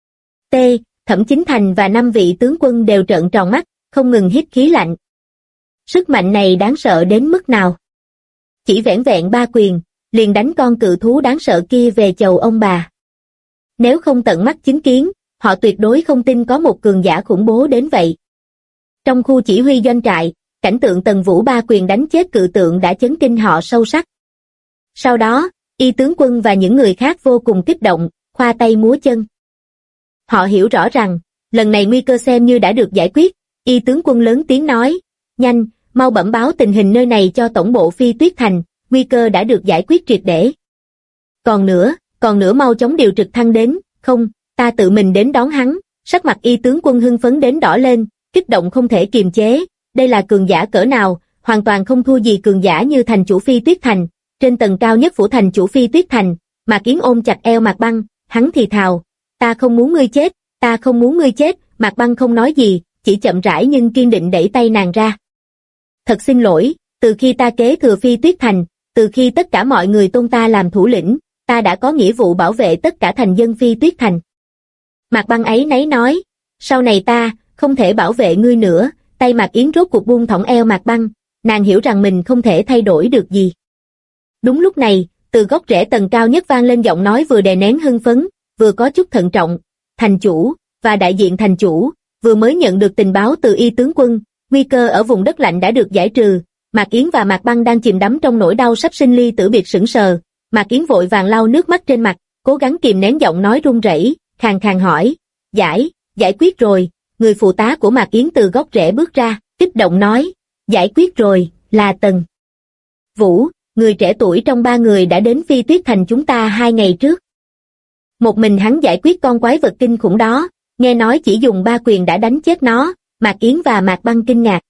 Thẩm Chính Thành và 5 vị tướng quân đều trợn tròn mắt, không ngừng hít khí lạnh. Sức mạnh này đáng sợ đến mức nào? Chỉ vẻn vẹn 3 quyền, liền đánh con cự thú đáng sợ kia về chầu ông bà. Nếu không tận mắt chứng kiến, họ tuyệt đối không tin có một cường giả khủng bố đến vậy. Trong khu chỉ huy doanh trại, cảnh tượng Tần Vũ 3 quyền đánh chết cự tượng đã chấn kinh họ sâu sắc. Sau đó, Y tướng quân và những người khác vô cùng kích động, khoa tay múa chân. Họ hiểu rõ rằng, lần này nguy cơ xem như đã được giải quyết. Y tướng quân lớn tiếng nói, nhanh, mau bẩm báo tình hình nơi này cho tổng bộ Phi Tuyết Thành, nguy cơ đã được giải quyết triệt để. Còn nữa mau chóng điều trực thăng đến, không, ta tự mình đến đón hắn. Sắc mặt Y tướng quân hưng phấn đến đỏ lên, kích động không thể kiềm chế. Đây là cường giả cỡ nào, hoàn toàn không thua gì cường giả như thành chủ Phi Tuyết Thành. Trên tầng cao nhất phủ thành chủ Phi Tuyết Thành, Mạc Yến ôm chặt eo Mạc Băng, hắn thì thào, ta không muốn ngươi chết, ta không muốn ngươi chết. Mạc Băng không nói gì, chỉ chậm rãi nhưng kiên định đẩy tay nàng ra. Thật xin lỗi, từ khi ta kế thừa Phi Tuyết Thành, từ khi tất cả mọi người tôn ta làm thủ lĩnh, ta đã có nghĩa vụ bảo vệ tất cả thành dân Phi Tuyết Thành. Mạc Băng áy náy nói, sau này ta không thể bảo vệ ngươi nữa. Tay Mạc Yến rốt cuộc buông thõng eo Mạc Băng, nàng hiểu rằng mình không thể thay đổi được gì. Đúng lúc này, từ góc rễ tầng cao nhất vang lên giọng nói vừa đè nén hưng phấn, vừa có chút thận trọng, thành chủ, và đại diện thành chủ, vừa mới nhận được tình báo từ Y tướng quân, nguy cơ ở vùng đất lạnh đã được giải trừ. Mạc Yến và Mạc Băng đang chìm đắm trong nỗi đau sắp sinh ly tử biệt sững sờ. Mạc Yến vội vàng lau nước mắt trên mặt, cố gắng kìm nén giọng nói run rẩy, khàn khàn hỏi, giải quyết rồi. Người phụ tá của Mạc Yến từ góc rễ bước ra, kích động nói, giải quyết rồi, là Tần Vũ, người trẻ tuổi trong 3 người đã đến Phi Tuyết Thành chúng ta 2 ngày trước. Một mình hắn giải quyết con quái vật kinh khủng đó, nghe nói chỉ dùng 3 quyền đã đánh chết nó. Mạc Yến và Mạc Băng kinh ngạc.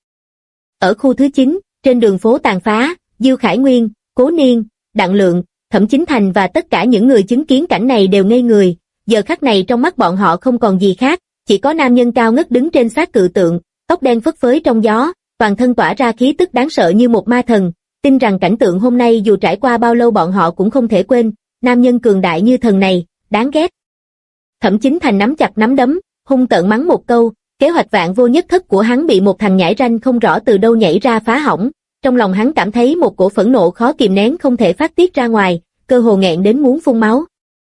Ở khu thứ 9, trên đường phố tàn phá, Diêu Khải Nguyên, Cố Niên, Đặng Lượng, Thẩm Chính Thành và tất cả những người chứng kiến cảnh này đều ngây người. Giờ khắc này trong mắt bọn họ không còn gì khác, chỉ có nam nhân cao ngất đứng trên xác cự tượng, tóc đen phất phới trong gió, toàn thân tỏa ra khí tức đáng sợ như một ma thần. Tin rằng cảnh tượng hôm nay dù trải qua bao lâu bọn họ cũng không thể quên, nam nhân cường đại như thần này, đáng ghét. Thẩm Chính Thành nắm chặt nắm đấm, hung tợn mắng một câu, kế hoạch vạn vô nhất thất của hắn bị một thằng nhãi ranh không rõ từ đâu nhảy ra phá hỏng. Trong lòng hắn cảm thấy một cổ phẫn nộ khó kìm nén không thể phát tiết ra ngoài, cơ hồ nghẹn đến muốn phun máu.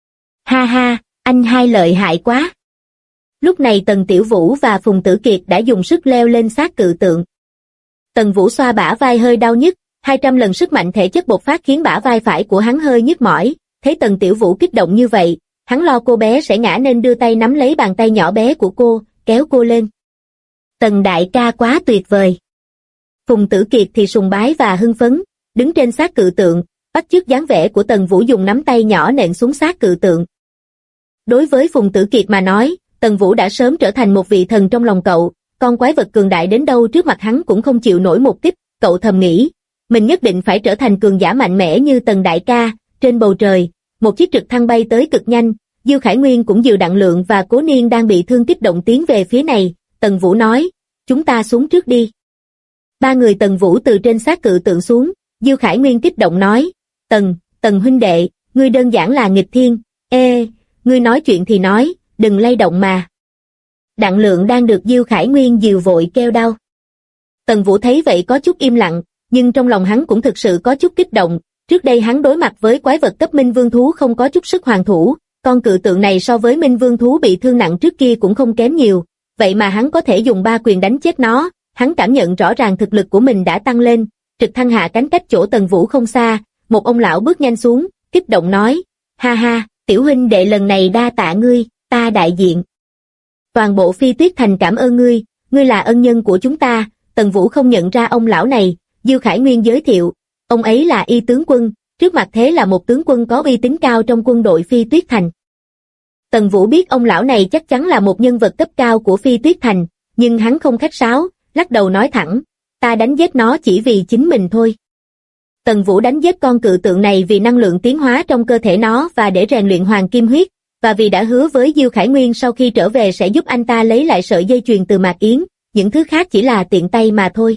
Ha ha, anh hai lợi hại quá. Lúc này Tần Tiểu Vũ và Phùng Tử Kiệt đã dùng sức leo lên xác cự tượng. Tần Vũ xoa bả vai hơi đau nhức, 200 lần sức mạnh thể chất bộc phát khiến bả vai phải của hắn hơi nhức mỏi. Thấy Tần Tiểu Vũ kích động như vậy, hắn lo cô bé sẽ ngã nên đưa tay nắm lấy bàn tay nhỏ bé của cô, kéo cô lên. Tần đại ca quá tuyệt vời. Phùng Tử Kiệt thì sùng bái và hưng phấn, đứng trên xác cự tượng, bắt chước dáng vẻ của Tần Vũ dùng nắm tay nhỏ nện xuống xác cự tượng. Đối với Phùng Tử Kiệt mà nói, Tần Vũ đã sớm trở thành một vị thần trong lòng cậu, con quái vật cường đại đến đâu trước mặt hắn cũng không chịu nổi một kích. Cậu thầm nghĩ, mình nhất định phải trở thành cường giả mạnh mẽ như Tần đại ca. Trên bầu trời, một chiếc trực thăng bay tới cực nhanh, Diêu Khải Nguyên cũng dìu Đặng Lượng và Cố Niên đang bị thương kích động tiến về phía này. Tần Vũ nói, chúng ta xuống trước đi. 3 người Tần Vũ từ trên xác cự tượng xuống, Diêu Khải Nguyên kích động nói, Tần huynh đệ, ngươi đơn giản là nghịch thiên. Ngươi nói chuyện thì nói, đừng lay động mà. Đặng Lượng đang được Diêu Khải Nguyên dìu vội kêu đau. Tần Vũ thấy vậy có chút im lặng, nhưng trong lòng hắn cũng thực sự có chút kích động. Trước đây hắn đối mặt với quái vật cấp Minh Vương thú không có chút sức hoàn thủ, con cự tượng này so với Minh Vương thú bị thương nặng trước kia cũng không kém nhiều. vậy mà hắn có thể dùng 3 quyền đánh chết nó, hắn cảm nhận rõ ràng thực lực của mình đã tăng lên, trực thăng hạ cánh cách chỗ Tần Vũ không xa, một ông lão bước nhanh xuống, kích động nói, ha ha, tiểu huynh đệ lần này đa tạ ngươi, ta đại diện toàn bộ Phi Tuyết Thành cảm ơn ngươi, ngươi là ân nhân của chúng ta. Tần Vũ không nhận ra ông lão này, Diêu Khải Nguyên giới thiệu, ông ấy là Y tướng quân, trước mặt thế là một tướng quân có uy tín cao trong quân đội Phi Tuyết Thành. Tần Vũ biết ông lão này chắc chắn là một nhân vật cấp cao của Phi Tuyết Thành, nhưng hắn không khách sáo, lắc đầu nói thẳng, ta đánh giết nó chỉ vì chính mình thôi. Tần Vũ đánh giết con cự tượng này vì năng lượng tiến hóa trong cơ thể nó và để rèn luyện hoàng kim huyết, và vì đã hứa với Diêu Khải Nguyên sau khi trở về sẽ giúp anh ta lấy lại sợi dây chuyền từ Mạc Yến, những thứ khác chỉ là tiện tay mà thôi.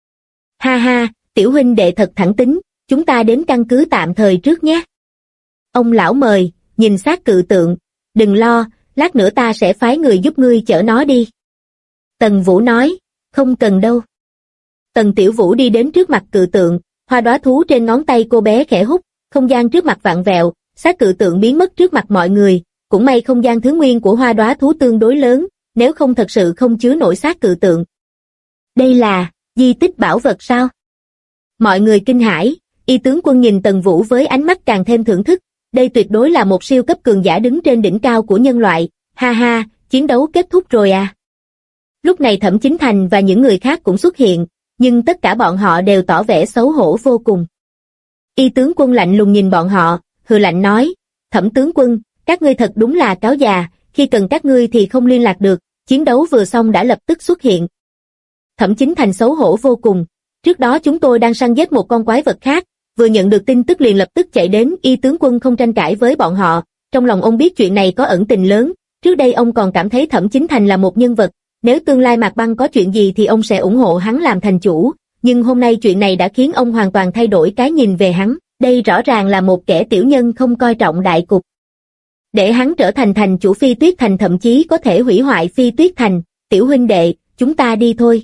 Ha ha, tiểu huynh đệ thật thẳng tính, chúng ta đến căn cứ tạm thời trước nhé. Ông lão mời, nhìn xác cự tượng, đừng lo, lát nữa ta sẽ phái người giúp ngươi chở nó đi. Tần Vũ nói, không cần đâu. Tần Tiểu Vũ đi đến trước mặt cự tượng, hoa đóa thú trên ngón tay cô bé khẽ hút, không gian trước mặt vặn vẹo, xác cự tượng biến mất trước mặt mọi người, cũng may không gian thứ nguyên của hoa đóa thú tương đối lớn, nếu không thật sự không chứa nổi xác cự tượng. Đây là di tích bảo vật sao? Mọi người kinh hãi, Y tướng quân nhìn Tần Vũ với ánh mắt càng thêm thưởng thức, đây tuyệt đối là một siêu cấp cường giả đứng trên đỉnh cao của nhân loại, ha ha, chiến đấu kết thúc rồi à. Lúc này Thẩm Chính Thành và những người khác cũng xuất hiện, nhưng tất cả bọn họ đều tỏ vẻ xấu hổ vô cùng. Y tướng quân lạnh lùng nhìn bọn họ, hừ lạnh nói, Thẩm tướng quân, các ngươi thật đúng là cáo già, khi cần các ngươi thì không liên lạc được, chiến đấu vừa xong đã lập tức xuất hiện. Thẩm Chính Thành xấu hổ vô cùng, trước đó chúng tôi đang săn giết một con quái vật khác, vừa nhận được tin tức liền lập tức chạy đến. Y tướng quân không tranh cãi với bọn họ, trong lòng ông biết chuyện này có ẩn tình lớn, trước đây ông còn cảm thấy Thẩm Chính Thành là một nhân vật, nếu tương lai Mạc Băng có chuyện gì thì ông sẽ ủng hộ hắn làm thành chủ, nhưng hôm nay chuyện này đã khiến ông hoàn toàn thay đổi cái nhìn về hắn, đây rõ ràng là một kẻ tiểu nhân không coi trọng đại cục. Để hắn trở thành thành chủ Phi Tuyết Thành thậm chí có thể hủy hoại Phi Tuyết Thành, tiểu huynh đệ, chúng ta đi thôi.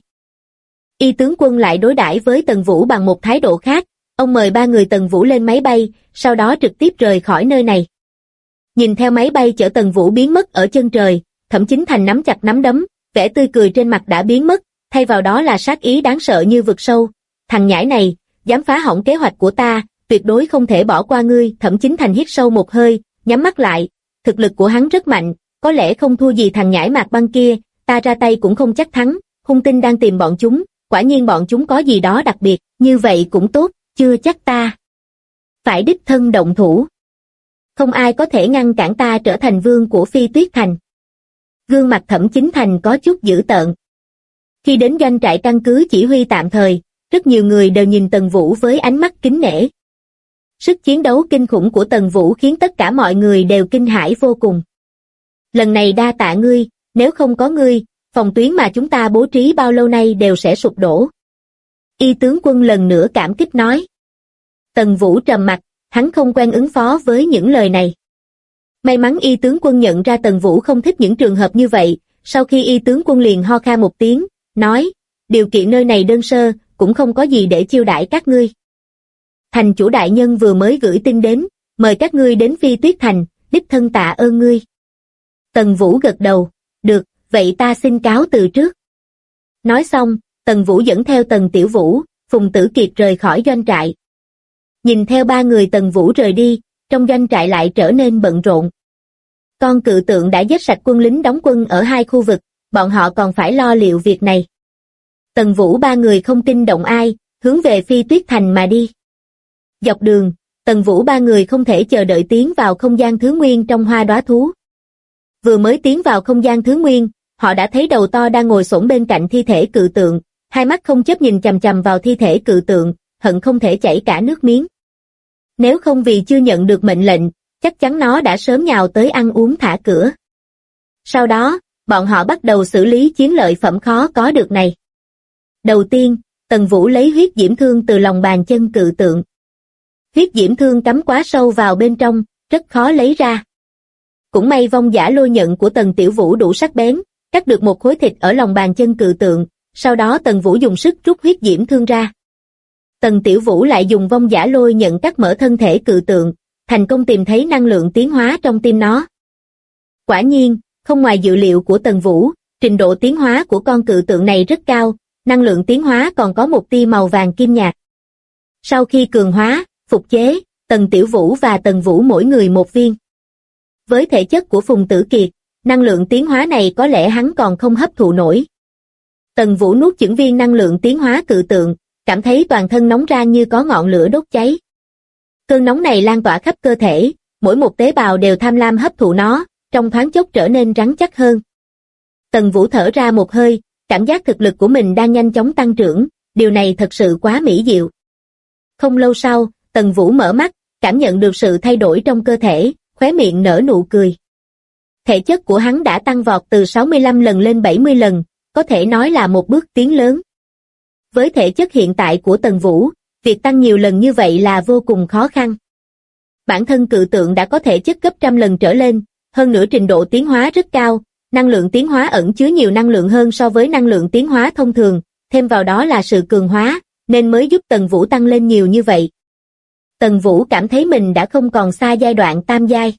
Y tướng quân lại đối đãi với Tần Vũ bằng một thái độ khác, ông mời 3 người Tần Vũ lên máy bay, sau đó trực tiếp rời khỏi nơi này. Nhìn theo máy bay chở Tần Vũ biến mất ở chân trời, Thẩm Chính Thành nắm chặt nắm đấm, vẻ tươi cười trên mặt đã biến mất, thay vào đó là sát ý đáng sợ như vực sâu. Thằng nhãi này, dám phá hỏng kế hoạch của ta, tuyệt đối không thể bỏ qua ngươi. Thẩm Chính Thành hít sâu một hơi, nhắm mắt lại, thực lực của hắn rất mạnh, có lẽ không thua gì thằng nhãi Mạc Băng kia, ta ra tay cũng không chắc thắng, hung tinh đang tìm bọn chúng, quả nhiên bọn chúng có gì đó đặc biệt, như vậy cũng tốt, chưa chắc ta phải đích thân động thủ. Không ai có thể ngăn cản ta trở thành vương của Phi Tuyết Thành. Gương mặt Thẩm Chính Thành có chút dữ tợn. Khi đến doanh trại căn cứ chỉ huy tạm thời, rất nhiều người đều nhìn Tần Vũ với ánh mắt kính nể. Sức chiến đấu kinh khủng của Tần Vũ khiến tất cả mọi người đều kinh hãi vô cùng. Lần này đa tạ ngươi, nếu không có ngươi, phòng tuyến mà chúng ta bố trí bao lâu nay đều sẽ sụp đổ. Y tướng quân lần nữa cảm kích nói. Tần Vũ trầm mặt, hắn không quen ứng phó với những lời này. May mắn Y tướng quân nhận ra Tần Vũ không thích những trường hợp như vậy, sau khi Y tướng quân liền ho khan một tiếng, nói, điều kiện nơi này đơn sơ, cũng không có gì để chiêu đãi các ngươi. Thành chủ đại nhân vừa mới gửi tin đến, mời các ngươi đến Phi Tuyết Thành, đích thân tạ ơn ngươi. Tần Vũ gật đầu, được, vậy ta xin cáo từ trước. Nói xong, Tần Vũ dẫn theo Tần Tiểu Vũ, Phùng Tử Kiệt rời khỏi doanh trại. Nhìn theo 3 người Tần Vũ rời đi, trong doanh trại lại trở nên bận rộn. Con cự tượng đã giết sạch quân lính đóng quân ở 2 khu vực, bọn họ còn phải lo liệu việc này. Tần Vũ 3 người không tin động ai, hướng về Phi Tuyết Thành mà đi. Dọc đường, Tần Vũ 3 người không thể chờ đợi tiến vào không gian thứ nguyên trong hoa đóa thú. Vừa mới tiến vào không gian thứ nguyên, họ đã thấy đầu to đang ngồi xổm bên cạnh thi thể cự tượng, hai mắt không chớp nhìn chằm chằm vào thi thể cự tượng, hận không thể chảy cả nước miếng. Nếu không vì chưa nhận được mệnh lệnh, chắc chắn nó đã sớm nhào tới ăn uống thả cửa. Sau đó, bọn họ bắt đầu xử lý chiến lợi phẩm khó có được này. Đầu tiên, Tần Vũ lấy huyết diễm thương từ lòng bàn chân cự tượng. Huyết diễm thương cắm quá sâu vào bên trong, rất khó lấy ra. Cũng may vong giả lôi nhận của Tần Tiểu Vũ đủ sắc bén, cắt được một khối thịt ở lòng bàn chân cự tượng, sau đó Tần Vũ dùng sức rút huyết diễm thương ra. Tần Tiểu Vũ lại dùng vong giả lôi nhận cắt mở thân thể cự tượng, thành công tìm thấy năng lượng tiến hóa trong tim nó. Quả nhiên, không ngoài dự liệu của Tần Vũ, trình độ tiến hóa của con cự tượng này rất cao, năng lượng tiến hóa còn có một tia màu vàng kim nhạt. Sau khi cường hóa, phục chế, Tần Tiểu Vũ và Tần Vũ mỗi người một viên. Với thể chất của Phùng Tử Kiệt, năng lượng tiến hóa này có lẽ hắn còn không hấp thụ nổi. Tần Vũ nuốt chửng viên năng lượng tiến hóa cự tượng, cảm thấy toàn thân nóng rang như có ngọn lửa đốt cháy. Cơn nóng này lan tỏa khắp cơ thể, mỗi một tế bào đều tham lam hấp thụ nó, trong thoáng chốc trở nên rắn chắc hơn. Tần Vũ thở ra một hơi, cảm giác thực lực của mình đang nhanh chóng tăng trưởng, điều này thật sự quá mỹ diệu. Không lâu sau, Tần Vũ mở mắt, cảm nhận được sự thay đổi trong cơ thể, khóe miệng nở nụ cười. Thể chất của hắn đã tăng vọt từ 65 lần lên 70 lần, có thể nói là một bước tiến lớn. Với thể chất hiện tại của Tần Vũ, việc tăng nhiều lần như vậy là vô cùng khó khăn. Bản thân cự tượng đã có thể chất gấp trăm lần trở lên, hơn nữa trình độ tiến hóa rất cao, năng lượng tiến hóa ẩn chứa nhiều năng lượng hơn so với năng lượng tiến hóa thông thường, thêm vào đó là sự cường hóa, nên mới giúp Tần Vũ tăng lên nhiều như vậy. Tần Vũ cảm thấy mình đã không còn xa giai đoạn tam giai.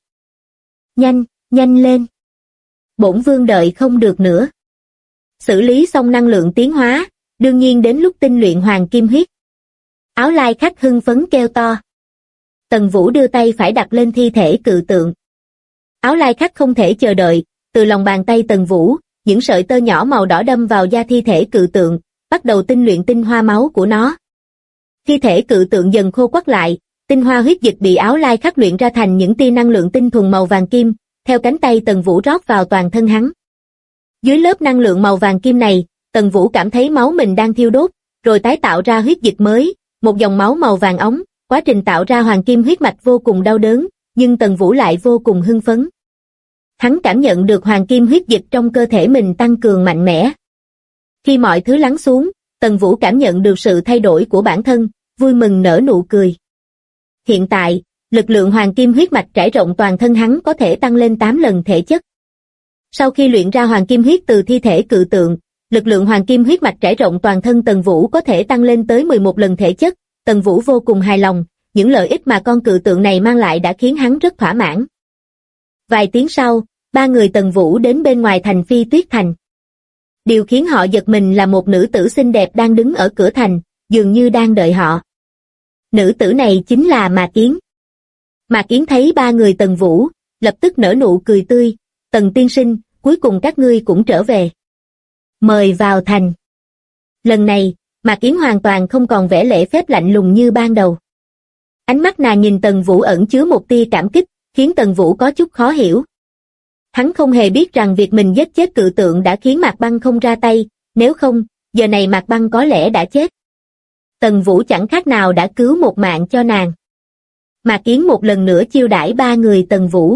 Nhanh lên. Bổn vương đợi không được nữa. Xử lý xong năng lượng tiến hóa, đương nhiên đến lúc tinh luyện hoàng kim huyết. Áo lai khách hưng phấn kêu to. Tần Vũ đưa tay phải đặt lên thi thể cự tượng. Áo lai khách không thể chờ đợi, từ lòng bàn tay Tần Vũ, những sợi tơ nhỏ màu đỏ đâm vào da thi thể cự tượng, bắt đầu tinh luyện tinh hoa máu của nó. Thi thể cự tượng dần khô quắt lại, tinh hoa huyết dịch bị áo lai khắc luyện ra thành những tia năng lượng tinh thuần màu vàng kim, theo cánh tay Tần Vũ rót vào toàn thân hắn. Dưới lớp năng lượng màu vàng kim này, Tần Vũ cảm thấy máu mình đang thiêu đốt, rồi tái tạo ra huyết dịch mới, một dòng máu màu vàng óng, quá trình tạo ra hoàng kim huyết mạch vô cùng đau đớn, nhưng Tần Vũ lại vô cùng hưng phấn. Hắn cảm nhận được hoàng kim huyết dịch trong cơ thể mình tăng cường mạnh mẽ. Khi mọi thứ lắng xuống, Tần Vũ cảm nhận được sự thay đổi của bản thân, vui mừng nở nụ cười. Hiện tại, lực lượng hoàng kim huyết mạch trải rộng toàn thân hắn có thể tăng lên 8 lần thể chất. Sau khi luyện ra hoàng kim huyết từ thi thể cự tượng, lực lượng hoàng kim huyết mạch trải rộng toàn thân Tần Vũ có thể tăng lên tới 11 lần thể chất. Tần Vũ vô cùng hài lòng, những lợi ích mà con cự tượng này mang lại đã khiến hắn rất thỏa mãn. Vài tiếng sau, ba người Tần Vũ đến bên ngoài thành Phi Tuyết Thành. Điều khiến họ giật mình là một nữ tử xinh đẹp đang đứng ở cửa thành, dường như đang đợi họ. Nữ tử này chính là Mạc Kiến. Mạc Kiến thấy ba người Tần Vũ, lập tức nở nụ cười tươi. Tần tiên sinh, cuối cùng các ngươi cũng trở về. Mời vào thành. Lần này, Mạc Kiến hoàn toàn không còn vẻ lễ phép lạnh lùng như ban đầu. Ánh mắt nàng nhìn Tần Vũ ẩn chứa một tia cảm kích, khiến Tần Vũ có chút khó hiểu. Hắn không hề biết rằng việc mình giết chết cự tượng đã khiến Mạc Băng không ra tay, nếu không, giờ này Mạc Băng có lẽ đã chết. Tần Vũ chẳng khác nào đã cứu một mạng cho nàng. Mạc Kiến một lần nữa chiêu đãi ba người Tần Vũ.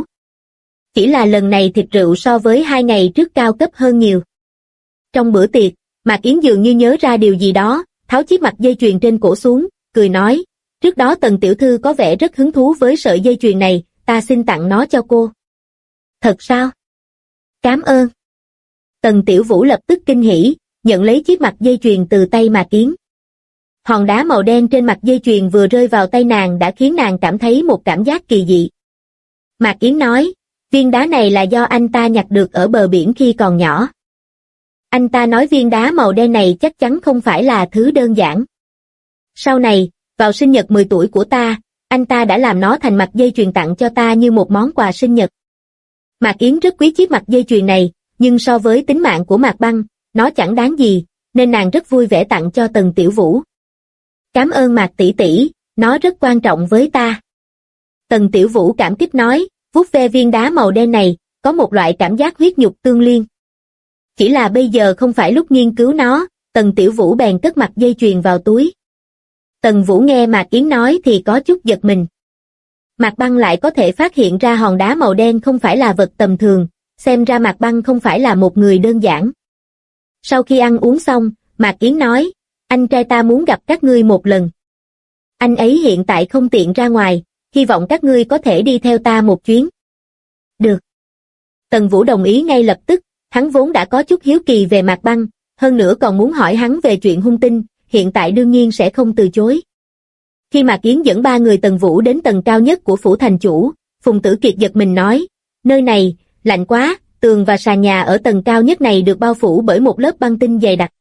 Chỉ là lần này thịt rượu so với 2 ngày trước cao cấp hơn nhiều. Trong bữa tiệc, Mạc Kiến dường như nhớ ra điều gì đó, tháo chiếc mặt dây chuyền trên cổ xuống, cười nói, trước đó Tần tiểu thư có vẻ rất hứng thú với sợi dây chuyền này, ta xin tặng nó cho cô. Thật sao? Cảm ơn. Tần Tiểu Vũ lập tức kinh hỉ, nhận lấy chiếc mặt dây chuyền từ tay Mạc Kiến. Hòn đá màu đen trên mặt dây chuyền vừa rơi vào tay nàng đã khiến nàng cảm thấy một cảm giác kỳ dị. Mạc Kiến nói, viên đá này là do anh ta nhặt được ở bờ biển khi còn nhỏ. Anh ta nói viên đá màu đen này chắc chắn không phải là thứ đơn giản. Sau này, vào sinh nhật 10 tuổi của ta, anh ta đã làm nó thành mặt dây chuyền tặng cho ta như một món quà sinh nhật. Mạc Yến rất quý chiếc mặt dây chuyền này, nhưng so với tính mạng của Mạc Băng, nó chẳng đáng gì, nên nàng rất vui vẻ tặng cho Tần Tiểu Vũ. Cảm ơn Mạc tỷ tỷ, nó rất quan trọng với ta. Tần Tiểu Vũ cảm kích nói, vuốt ve viên đá màu đen này, có một loại cảm giác huyết nhục tương liên. Chỉ là bây giờ không phải lúc nghiên cứu nó, Tần Tiểu Vũ bèn cất mặt dây chuyền vào túi. Tần Vũ nghe Mạc Yến nói thì có chút giật mình. Mạc Băng lại có thể phát hiện ra hòn đá màu đen không phải là vật tầm thường, xem ra Mạc Băng không phải là một người đơn giản. Sau khi ăn uống xong, Mạc Yến nói, anh trai ta muốn gặp các ngươi một lần. Anh ấy hiện tại không tiện ra ngoài, hy vọng các ngươi có thể đi theo ta một chuyến. Được. Tần Vũ đồng ý ngay lập tức, hắn vốn đã có chút hiếu kỳ về Mạc Băng, hơn nữa còn muốn hỏi hắn về chuyện hung tinh, hiện tại đương nhiên sẽ không từ chối. Khi Mạc Yến dẫn ba người Tần Vũ đến tầng cao nhất của phủ thành chủ, Phùng Tử Kiệt giật mình nói, nơi này, lạnh quá, tường và sàn nhà ở tầng cao nhất này được bao phủ bởi một lớp băng tinh dày đặc.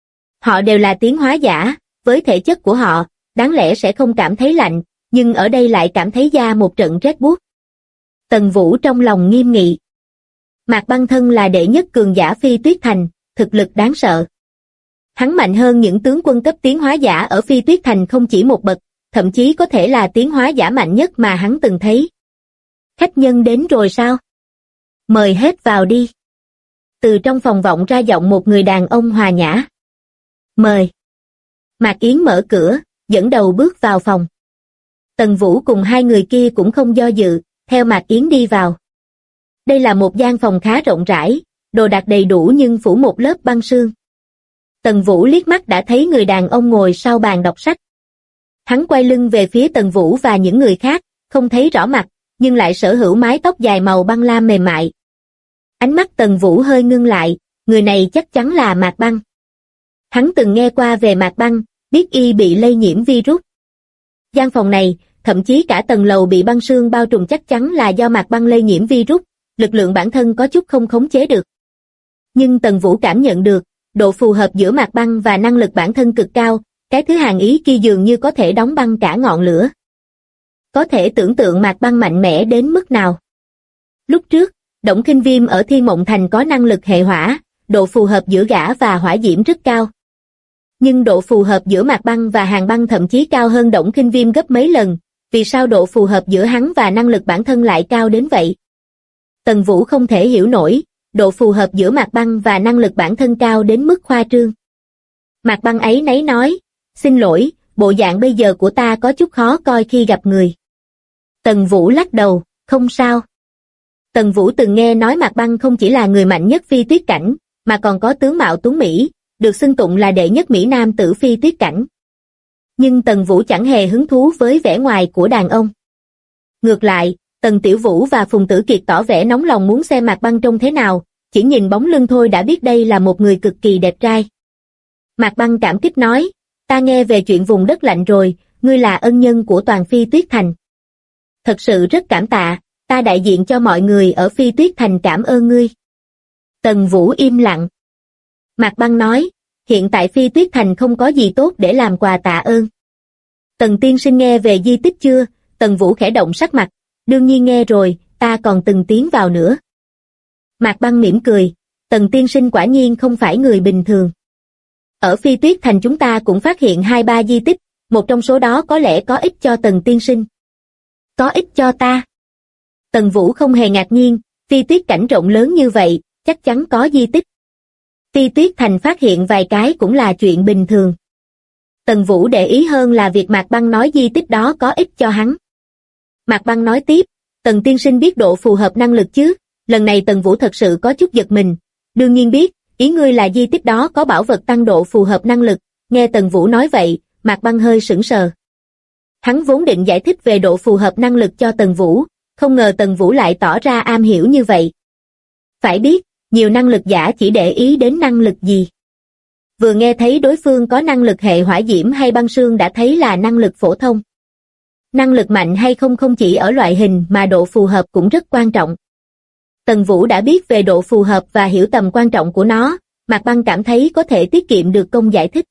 Họ đều là tiến hóa giả, với thể chất của họ, đáng lẽ sẽ không cảm thấy lạnh, nhưng ở đây lại cảm thấy da một trận rét buốt. Tần Vũ trong lòng nghiêm nghị. Mạc Băng thân là đệ nhất cường giả Phi Tuyết Thành, thực lực đáng sợ. Hắn mạnh hơn những tướng quân cấp tiến hóa giả ở Phi Tuyết Thành không chỉ một bậc, thậm chí có thể là tiến hóa giả mạnh nhất mà hắn từng thấy. Khách nhân đến rồi sao? Mời hết vào đi. Từ trong phòng vọng ra giọng một người đàn ông hòa nhã. Mời. Mạc Yến mở cửa, dẫn đầu bước vào phòng. Tần Vũ cùng hai người kia cũng không do dự, theo Mạc Yến đi vào. Đây là một gian phòng khá rộng rãi, đồ đạc đầy đủ nhưng phủ một lớp băng sương. Tần Vũ liếc mắt đã thấy người đàn ông ngồi sau bàn đọc sách. Hắn quay lưng về phía Tần Vũ và những người khác, không thấy rõ mặt, nhưng lại sở hữu mái tóc dài màu băng lam mềm mại. Ánh mắt Tần Vũ hơi ngưng lại, người này chắc chắn là Mạc Băng. Hắn từng nghe qua về Mạc Băng, biết y bị lây nhiễm virus. Gian phòng này, thậm chí cả tầng lầu bị băng sương bao trùm chắc chắn là do Mạc Băng lây nhiễm virus, lực lượng bản thân có chút không khống chế được. Nhưng Tần Vũ cảm nhận được, độ phù hợp giữa Mạc Băng và năng lực bản thân cực cao, cái thứ hàn ý kia dường như có thể đóng băng cả ngọn lửa. Có thể tưởng tượng Mạc Băng mạnh mẽ đến mức nào. Lúc trước, Đổng Khinh Viêm ở Thiên Mộng Thành có năng lực hệ hỏa, độ phù hợp giữa gã và hỏa diễm rất cao. Nhưng độ phù hợp giữa Mạc Băng và Hàn Băng thậm chí cao hơn Đổng Khinh Viêm gấp mấy lần, vì sao độ phù hợp giữa hắn và năng lực bản thân lại cao đến vậy? Tần Vũ không thể hiểu nổi, độ phù hợp giữa Mạc Băng và năng lực bản thân cao đến mức khoa trương. Mạc Băng ấy nấy nói, xin lỗi, bộ dạng bây giờ của ta có chút khó coi khi gặp người. Tần Vũ lắc đầu, không sao. Tần Vũ từng nghe nói Mạc Băng không chỉ là người mạnh nhất Phi Tuyết Cảnh, mà còn có tướng mạo tuấn Mỹ, được xưng tụng là đệ nhất Mỹ Nam tử Phi Tuyết Cảnh. Nhưng Tần Vũ chẳng hề hứng thú với vẻ ngoài của đàn ông. Ngược lại, Tần Tiểu Vũ và Phùng Tử Kiệt tỏ vẻ nóng lòng muốn xem Mạc Băng trông thế nào, chỉ nhìn bóng lưng thôi đã biết đây là một người cực kỳ đẹp trai. Mạc Băng cảm kích nói, ta nghe về chuyện vùng đất lạnh rồi, ngươi là ân nhân của toàn Phi Tuyết Thành. Thật sự rất cảm tạ, ta đại diện cho mọi người ở Phi Tuyết Thành cảm ơn ngươi. Tần Vũ im lặng. Mạc Băng nói, hiện tại Phi Tuyết Thành không có gì tốt để làm quà tạ ơn. Tần tiên sinh nghe về di tích chưa? Tần Vũ khẽ động sắc mặt, đương nhiên nghe rồi, ta còn từng tiến vào nữa. Mạc Băng mỉm cười, Tần tiên sinh quả nhiên không phải người bình thường. Ở Phi Tuyết Thành chúng ta cũng phát hiện 2-3 di tích, một trong số đó có lẽ có ích cho Tần tiên sinh. Có ích cho ta? Tần Vũ không hề ngạc nhiên, Phi Tuyết Cảnh rộng lớn như vậy, chắc chắn có di tích. Phi Tuyết Thành phát hiện vài cái cũng là chuyện bình thường. Tần Vũ để ý hơn là việc Mạc Băng nói di tích đó có ích cho hắn. Mạc Băng nói tiếp, Tần tiên sinh biết độ phù hợp năng lực chứ? Lần này Tần Vũ thật sự có chút giật mình. Đương nhiên biết, ý ngươi là di tích đó có bảo vật tăng độ phù hợp năng lực. Nghe Tần Vũ nói vậy, Mạc Băng hơi sững sờ. Hắn vốn định giải thích về độ phù hợp năng lực cho Tần Vũ, không ngờ Tần Vũ lại tỏ ra am hiểu như vậy. Phải biết, nhiều năng lực giả chỉ để ý đến năng lực gì. Vừa nghe thấy đối phương có năng lực hệ hỏa diễm hay băng sương đã thấy là năng lực phổ thông. Năng lực mạnh hay không không chỉ ở loại hình mà độ phù hợp cũng rất quan trọng. Tần Vũ đã biết về độ phù hợp và hiểu tầm quan trọng của nó, Mạc Băng cảm thấy có thể tiết kiệm được công giải thích.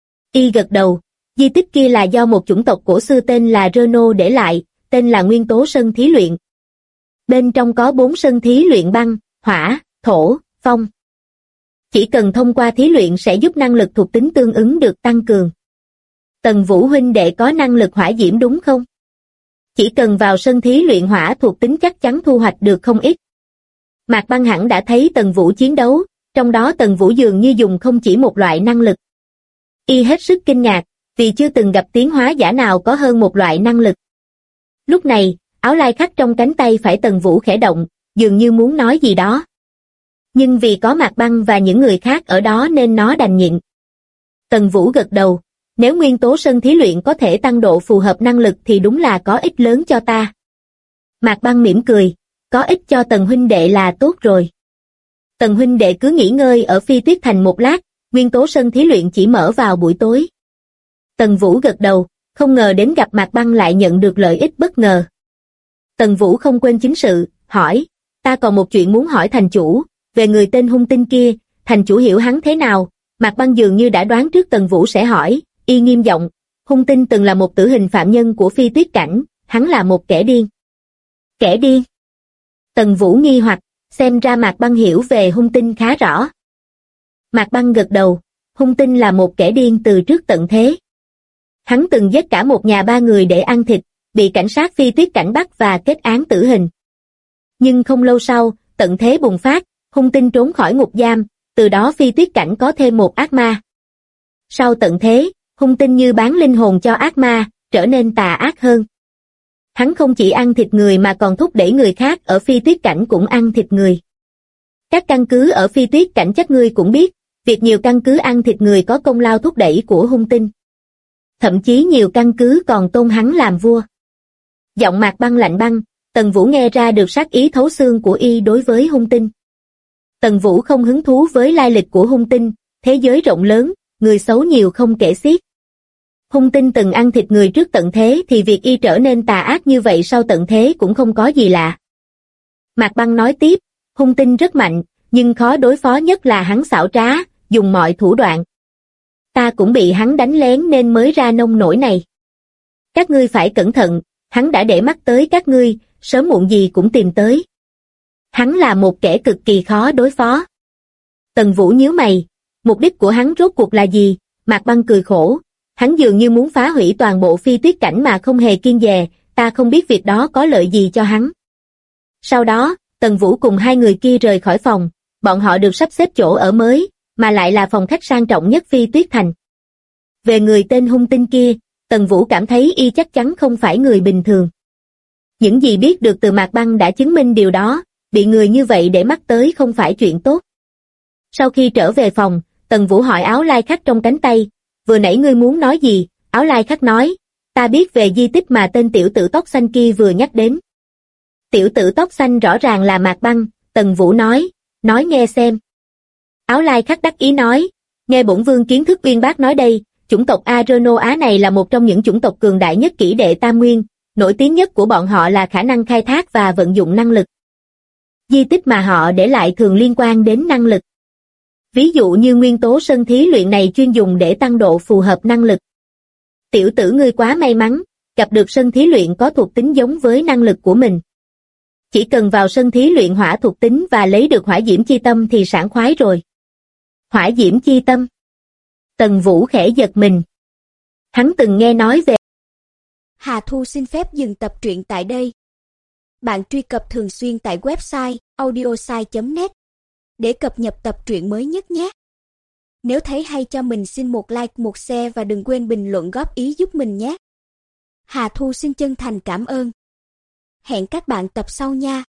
Y gật đầu, di tích kia là do một chủng tộc cổ xưa tên là Reno để lại, tên là Nguyên Tố Sân Thí Luyện. Bên trong có 4 sân thí luyện băng, hỏa, thổ, phong. Chỉ cần thông qua thí luyện sẽ giúp năng lực thuộc tính tương ứng được tăng cường. Tần Vũ huynh đệ có năng lực hỏa diễm đúng không? Chỉ cần vào sân thí luyện hỏa thuộc tính chắc chắn thu hoạch được không ít. Mạc Băng hẳn đã thấy Tần Vũ chiến đấu, trong đó Tần Vũ dường như dùng không chỉ một loại năng lực. Y hết sức kinh ngạc, vì chưa từng gặp tiến hóa giả nào có hơn một loại năng lực. Lúc này, áo lai khắc trong cánh tay phải Tần Vũ khẽ động, dường như muốn nói gì đó. Nhưng vì có Mạc Băng và những người khác ở đó nên nó đành nhịn. Tần Vũ gật đầu, nếu nguyên tố sân thí luyện có thể tăng độ phù hợp năng lực thì đúng là có ích lớn cho ta. Mạc Băng mỉm cười, có ích cho Tần huynh đệ là tốt rồi. Tần huynh đệ cứ nghỉ ngơi ở Phi Tuyết Thành một lát, nguyên tố sân thí luyện chỉ mở vào buổi tối. Tần Vũ gật đầu, không ngờ đến gặp Mạc Băng lại nhận được lợi ích bất ngờ. Tần Vũ không quên chính sự, hỏi, Ta còn một chuyện muốn hỏi thành chủ, về người tên hung tinh kia, thành chủ hiểu hắn thế nào? Mạc Băng dường như đã đoán trước Tần Vũ sẽ hỏi, y nghiêm giọng, hung tinh từng là một tử hình phạm nhân của Phi Tuyết Cảnh, hắn là một kẻ điên. Kẻ điên? Tần Vũ nghi hoặc, xem ra Mạc Băng hiểu về hung tinh khá rõ. Mạc Băng gật đầu, hung tinh là một kẻ điên từ trước tận thế. Hắn từng giết cả một nhà 3 người để ăn thịt, bị cảnh sát Phi Tuyết Cảnh bắt và kết án tử hình. Nhưng không lâu sau, tận thế bùng phát, hung tinh trốn khỏi ngục giam, từ đó Phi Tuyết Cảnh có thêm một ác ma. Sau tận thế, hung tinh như bán linh hồn cho ác ma, trở nên tà ác hơn. Hắn không chỉ ăn thịt người mà còn thúc đẩy người khác ở Phi Tuyết Cảnh cũng ăn thịt người. Các căn cứ ở Phi Tuyết Cảnh chắc ngươi cũng biết, việc nhiều căn cứ ăn thịt người có công lao thúc đẩy của hung tinh. Thậm chí nhiều căn cứ còn tôn hắn làm vua. Giọng Mạc Băng lạnh băng, Tần Vũ nghe ra được sát ý thấu xương của y đối với hung tinh. Tần Vũ không hứng thú với lai lịch của hung tinh, thế giới rộng lớn, người xấu nhiều không kể xiết. Hung tinh từng ăn thịt người trước tận thế thì việc y trở nên tà ác như vậy sau tận thế cũng không có gì lạ. Mạc Băng nói tiếp, hung tinh rất mạnh, nhưng khó đối phó nhất là hắn xảo trá, dùng mọi thủ đoạn. Ta cũng bị hắn đánh lén nên mới ra nông nổi này. Các ngươi phải cẩn thận, hắn đã để mắt tới các ngươi, sớm muộn gì cũng tìm tới. Hắn là một kẻ cực kỳ khó đối phó. Tần Vũ nhíu mày, mục đích của hắn rốt cuộc là gì? Mạc Băng cười khổ, hắn dường như muốn phá hủy toàn bộ Phi Tuyết Cảnh mà không hề kiêng dè, ta không biết việc đó có lợi gì cho hắn. Sau đó, Tần Vũ cùng 2 người kia rời khỏi phòng, bọn họ được sắp xếp chỗ ở mới, mà lại là phòng khách sang trọng nhất Phi Tuyết Thành. Về người tên hung tinh kia, Tần Vũ cảm thấy y chắc chắn không phải người bình thường. Những gì biết được từ Mạc Băng đã chứng minh điều đó, bị người như vậy để mắt tới không phải chuyện tốt. Sau khi trở về phòng, Tần Vũ hỏi Áo Lai Khắc trong cánh tay, vừa nãy ngươi muốn nói gì? Áo Lai Khắc nói, ta biết về di tích mà tên tiểu tử tóc xanh kia vừa nhắc đến. Tiểu tử tóc xanh rõ ràng là Mạc Băng, Tần Vũ nói nghe xem. Áo Lai Khắc đắc ý nói, nghe bổn vương kiến thức uyên bác nói đây, chủng tộc Arono Á này là một trong những chủng tộc cường đại nhất kỷ đệ Tam Nguyên, nổi tiếng nhất của bọn họ là khả năng khai thác và vận dụng năng lực. Di tích mà họ để lại thường liên quan đến năng lực. Ví dụ như nguyên tố sân thí luyện này chuyên dùng để tăng độ phù hợp năng lực. Tiểu tử ngươi quá may mắn, gặp được sân thí luyện có thuộc tính giống với năng lực của mình. Chỉ cần vào sân thí luyện hỏa thuộc tính và lấy được hỏa diễm chi tâm thì sảng khoái rồi. Hỏa diễm chi tâm. Tần Vũ khẽ giật mình. Hắn từng nghe nói về. Hà Thu xin phép dừng tập truyện tại đây. Bạn truy cập thường xuyên tại website audiosai.net để cập nhật tập truyện mới nhất nhé. Nếu thấy hay cho mình xin một like, một share và đừng quên bình luận góp ý giúp mình nhé. Hà Thu xin chân thành cảm ơn. Hẹn các bạn tập sau nha.